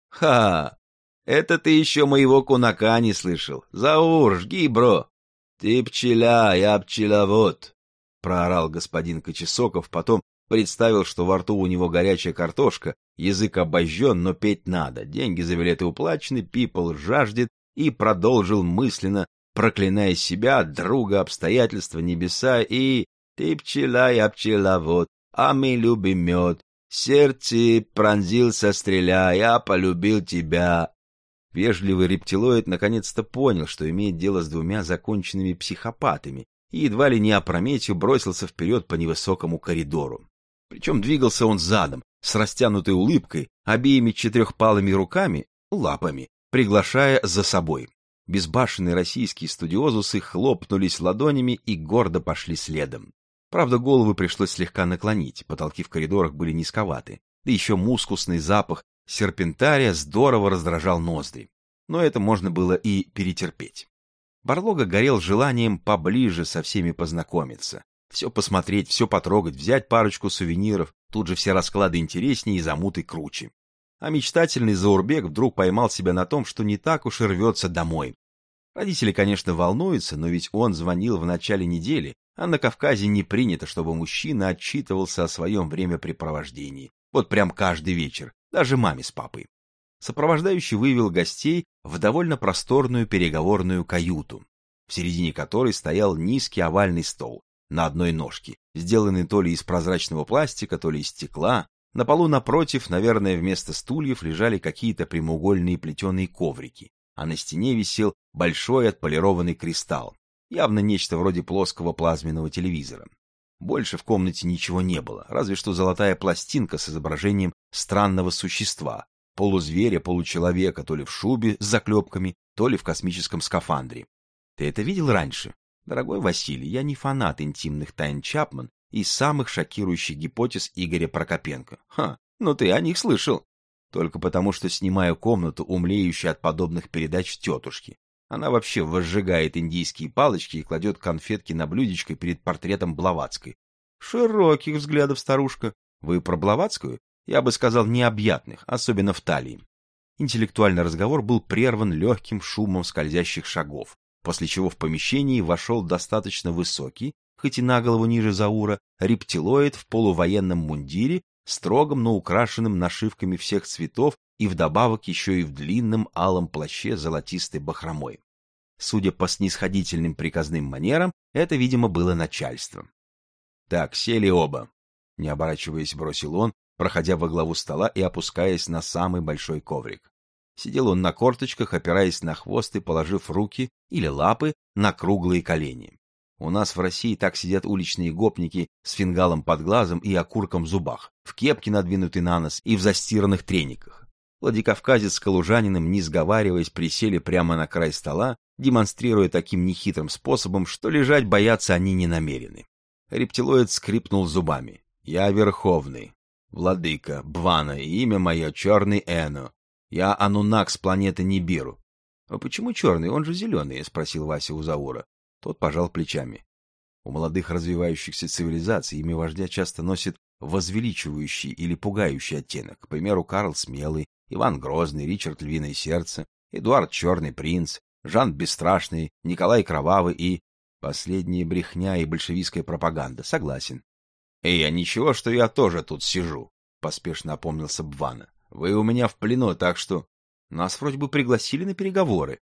«Ха! Это ты еще моего кунака не слышал. Заур, жги, бро!» «Ты пчеля, я пчеловод», — проорал господин Кочесоков, потом представил, что во рту у него горячая картошка, язык обожжен, но петь надо, деньги за билеты уплачены, пипл жаждет, и продолжил мысленно, проклиная себя, друга, обстоятельства, небеса, и «Ты пчела, я пчеловод, а мы любим мед, сердце пронзился стреля, я полюбил тебя». Вежливый рептилоид наконец-то понял, что имеет дело с двумя законченными психопатами, и едва ли не опрометью бросился вперед по невысокому коридору. Причем двигался он задом, с растянутой улыбкой, обеими четырехпалыми руками, лапами, приглашая за собой. Безбашенные российские студиозусы хлопнулись ладонями и гордо пошли следом. Правда, головы пришлось слегка наклонить, потолки в коридорах были низковаты, да еще мускусный запах серпентария здорово раздражал ноздри. Но это можно было и перетерпеть. Барлога горел желанием поближе со всеми познакомиться. Все посмотреть, все потрогать, взять парочку сувениров, тут же все расклады интереснее и замуты круче. А мечтательный Заурбек вдруг поймал себя на том, что не так уж и рвется домой. Родители, конечно, волнуются, но ведь он звонил в начале недели, а на Кавказе не принято, чтобы мужчина отчитывался о своем времяпрепровождении. Вот прям каждый вечер, даже маме с папой. Сопровождающий вывел гостей в довольно просторную переговорную каюту, в середине которой стоял низкий овальный стол на одной ножке, сделанный то ли из прозрачного пластика, то ли из стекла. На полу напротив, наверное, вместо стульев лежали какие-то прямоугольные плетеные коврики, а на стене висел большой отполированный кристалл, явно нечто вроде плоского плазменного телевизора. Больше в комнате ничего не было, разве что золотая пластинка с изображением странного существа, полузверя, получеловека, то ли в шубе с заклепками, то ли в космическом скафандре. Ты это видел раньше? Дорогой Василий, я не фанат интимных тайн Чапман и самых шокирующих гипотез Игоря Прокопенко. Ну ты о них слышал. Только потому, что снимаю комнату, умлеющей от подобных передач тетушки. Она вообще возжигает индийские палочки и кладет конфетки на блюдечко перед портретом Блаватской. Широких взглядов старушка. Вы про Блаватскую? Я бы сказал, необъятных, особенно в талии. Интеллектуальный разговор был прерван легким шумом скользящих шагов, после чего в помещении вошел достаточно высокий, хоть и на голову ниже Заура, рептилоид в полувоенном мундире, строгом, но украшенным нашивками всех цветов и вдобавок еще и в длинном алом плаще с золотистой бахромой. Судя по снисходительным приказным манерам, это, видимо, было начальство. «Так, сели оба», — не оборачиваясь, бросил он, проходя во главу стола и опускаясь на самый большой коврик. Сидел он на корточках, опираясь на хвост и положив руки или лапы на круглые колени. У нас в России так сидят уличные гопники с фингалом под глазом и окурком в зубах, в кепке, надвинутой на нос, и в застиранных трениках. Владикавказец с калужанином, не сговариваясь, присели прямо на край стола, демонстрируя таким нехитрым способом, что лежать бояться они не намерены. Рептилоид скрипнул зубами. «Я Верховный, владыка, Бвана, и имя мое Черный Эно. Я Анунак с планеты Нибиру». «А почему черный? Он же зеленый», — спросил Вася у Заура. Тот пожал плечами. У молодых развивающихся цивилизаций имя вождя часто носит возвеличивающий или пугающий оттенок. К примеру, Карл Смелый, Иван Грозный, Ричард Львиное Сердце, Эдуард Черный Принц, Жан Бесстрашный, Николай Кровавый и... Последняя брехня и большевистская пропаганда. Согласен. «Эй, а ничего, что я тоже тут сижу», — поспешно опомнился Бвана. «Вы у меня в плену, так что...» «Нас вроде бы пригласили на переговоры».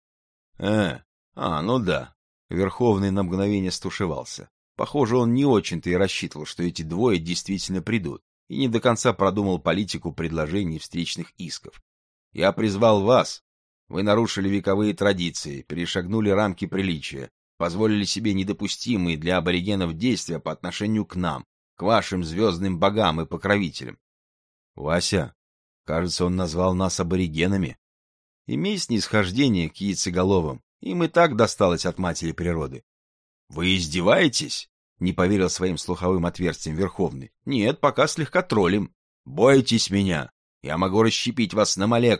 Ну да». Верховный на мгновение стушевался. Похоже, он не очень-то и рассчитывал, что эти двое действительно придут, и не до конца продумал политику предложений и встречных исков. «Я призвал вас. Вы нарушили вековые традиции, перешагнули рамки приличия, позволили себе недопустимые для аборигенов действия по отношению к нам, к вашим звездным богам и покровителям». «Вася, кажется, он назвал нас аборигенами. Имей снисхождение к яйцеголовым, им и так досталось от матери природы». «Вы издеваетесь?» — не поверил своим слуховым отверстиям Верховный. «Нет, пока слегка троллим. Бойтесь меня. Я могу расщепить вас на молекулы.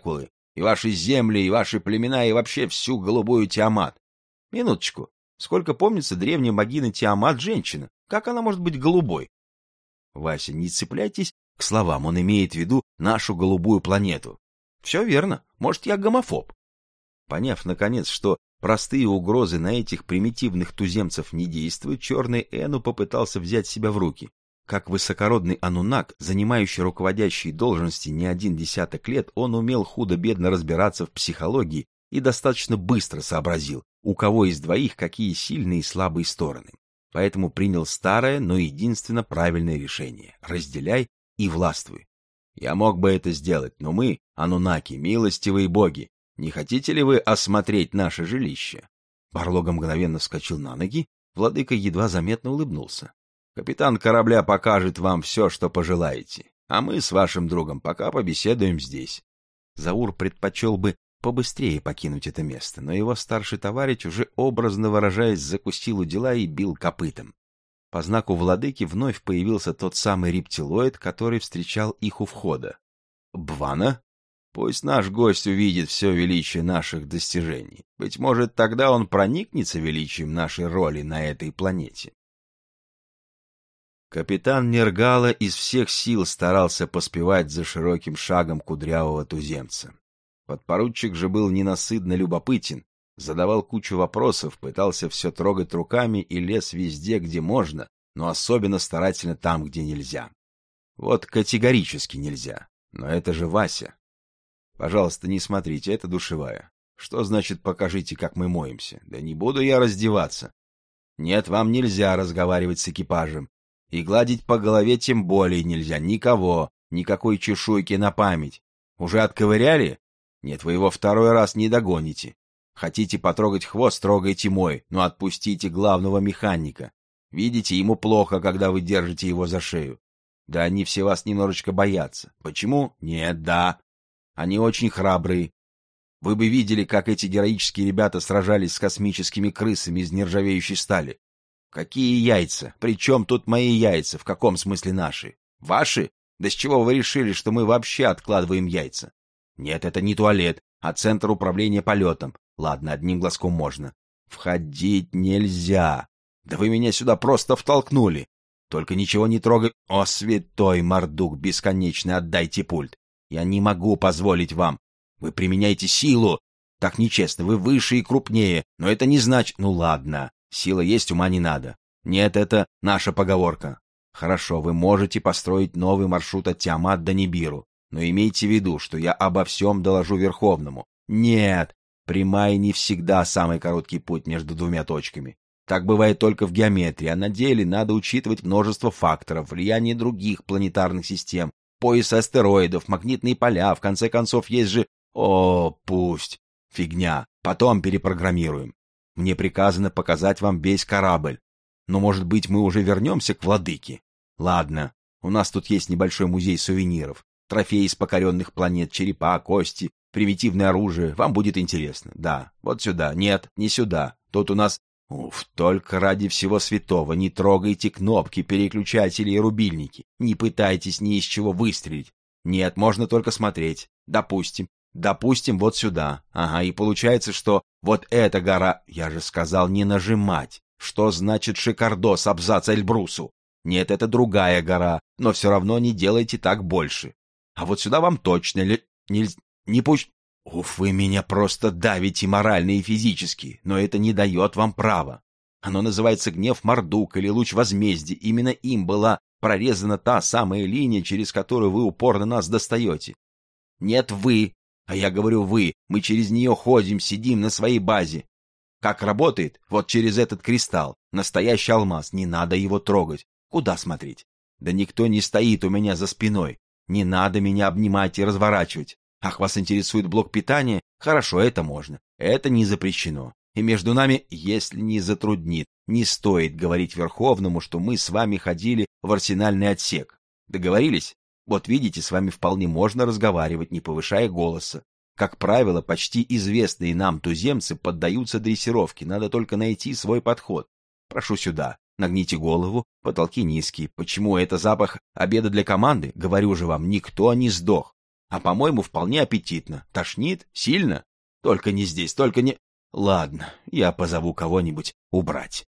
И ваши земли, и ваши племена, и вообще всю голубую Тиамат. Минуточку. Сколько помнится, древняя богиня Тиамат — женщина. Как она может быть голубой? Вася, не цепляйтесь к словам, он имеет в виду нашу голубую планету. Все верно, может, я гомофоб. Поняв, наконец, что простые угрозы на этих примитивных туземцев не действуют, черный Эну попытался взять себя в руки. Как высокородный ануннак, занимающий руководящие должности не один десяток лет, он умел худо-бедно разбираться в психологии и достаточно быстро сообразил, у кого из двоих какие сильные и слабые стороны. Поэтому принял старое, но единственно правильное решение — разделяй и властвуй. Я мог бы это сделать, но мы, ануннаки, милостивые боги, не хотите ли вы осмотреть наше жилище? Барлога мгновенно вскочил на ноги, владыка едва заметно улыбнулся. Капитан корабля покажет вам все, что пожелаете, а мы с вашим другом пока побеседуем здесь. Заур предпочел бы побыстрее покинуть это место, но его старший товарищ, уже образно выражаясь, закусил у дела и бил копытом. По знаку владыки вновь появился тот самый рептилоид, который встречал их у входа. Бвана? Пусть наш гость увидит все величие наших достижений. Быть может, тогда он проникнется величием нашей роли на этой планете. Капитан Нергала из всех сил старался поспевать за широким шагом кудрявого туземца. Подпоручик же был ненасытно любопытен, задавал кучу вопросов, пытался все трогать руками и лез везде, где можно, но особенно старательно там, где нельзя. Вот категорически нельзя. Но это же Вася. Пожалуйста, не смотрите, это душевая. Что значит покажите, как мы моемся? Да не буду я раздеваться. Нет, вам нельзя разговаривать с экипажем. И гладить по голове тем более нельзя. Никого, никакой чешуйки на память. Уже отковыряли? Нет, вы его второй раз не догоните. Хотите потрогать хвост, трогайте мой, но отпустите главного механика. Видите, ему плохо, когда вы держите его за шею. Да они все вас немножечко боятся. Почему? Нет, да. Они очень храбрые. Вы бы видели, как эти героические ребята сражались с космическими крысами из нержавеющей стали. Какие яйца? Причем тут мои яйца? В каком смысле наши? Ваши? Да с чего вы решили, что мы вообще откладываем яйца? Нет, это не туалет, а центр управления полетом. Ладно, одним глазком можно. Входить нельзя. Да вы меня сюда просто втолкнули. Только ничего не трогай. О, святой Мардук бесконечный, отдайте пульт. Я не могу позволить вам. Вы применяете силу. Так нечестно, вы выше и крупнее. Но это не значит... Ну ладно, сила есть, ума не надо. Нет, это наша поговорка. Хорошо, вы можете построить новый маршрут от Тиамат до Нибиру. Но имейте в виду, что я обо всем доложу Верховному. Нет, прямая не всегда самый короткий путь между двумя точками. Так бывает только в геометрии, а на деле надо учитывать множество факторов, влияние других планетарных систем, пояс астероидов, магнитные поля, в конце концов есть же... О, пусть. Фигня. Потом перепрограммируем. Мне приказано показать вам весь корабль. Но, может быть, мы уже вернемся к владыке? Ладно, у нас тут есть небольшой музей сувениров. Трофеи с покоренных планет, черепа, кости, примитивное оружие. Вам будет интересно. Да, вот сюда. Нет, не сюда. Тут у нас... Уф, только ради всего святого не трогайте кнопки, переключатели и рубильники. Не пытайтесь ни из чего выстрелить. Нет, можно только смотреть. Допустим, вот сюда. Ага, и получается, что вот эта гора... Я же сказал не нажимать. Что значит шикардос, абзац Эльбрусу? Нет, это другая гора, но все равно не делайте так больше. А вот сюда вам точно не пусть... Уф, вы меня просто давите морально и физически, но это не дает вам права. Оно называется гнев Мардук или луч возмездия. Именно им была прорезана та самая линия, через которую вы упорно нас достаете. Нет, вы, а я говорю вы, мы через нее ходим, сидим на своей базе. Как работает? Вот через этот кристалл. Настоящий алмаз, не надо его трогать. Куда смотреть? Да никто не стоит у меня за спиной. Не надо меня обнимать и разворачивать. Ах, вас интересует блок питания? Хорошо, это можно. Это не запрещено. И между нами, если не затруднит, не стоит говорить Верховному, что мы с вами ходили в арсенальный отсек. Договорились? Вот видите, с вами вполне можно разговаривать, не повышая голоса. Как правило, почти известные нам туземцы поддаются дрессировке, надо только найти свой подход. Прошу сюда. Нагните голову, потолки низкие. Почему это запах обеда для команды? Говорю же вам, никто не сдох. А, по-моему, вполне аппетитно. Тошнит? Сильно? Только не здесь, только не... Ладно, я позову кого-нибудь убрать.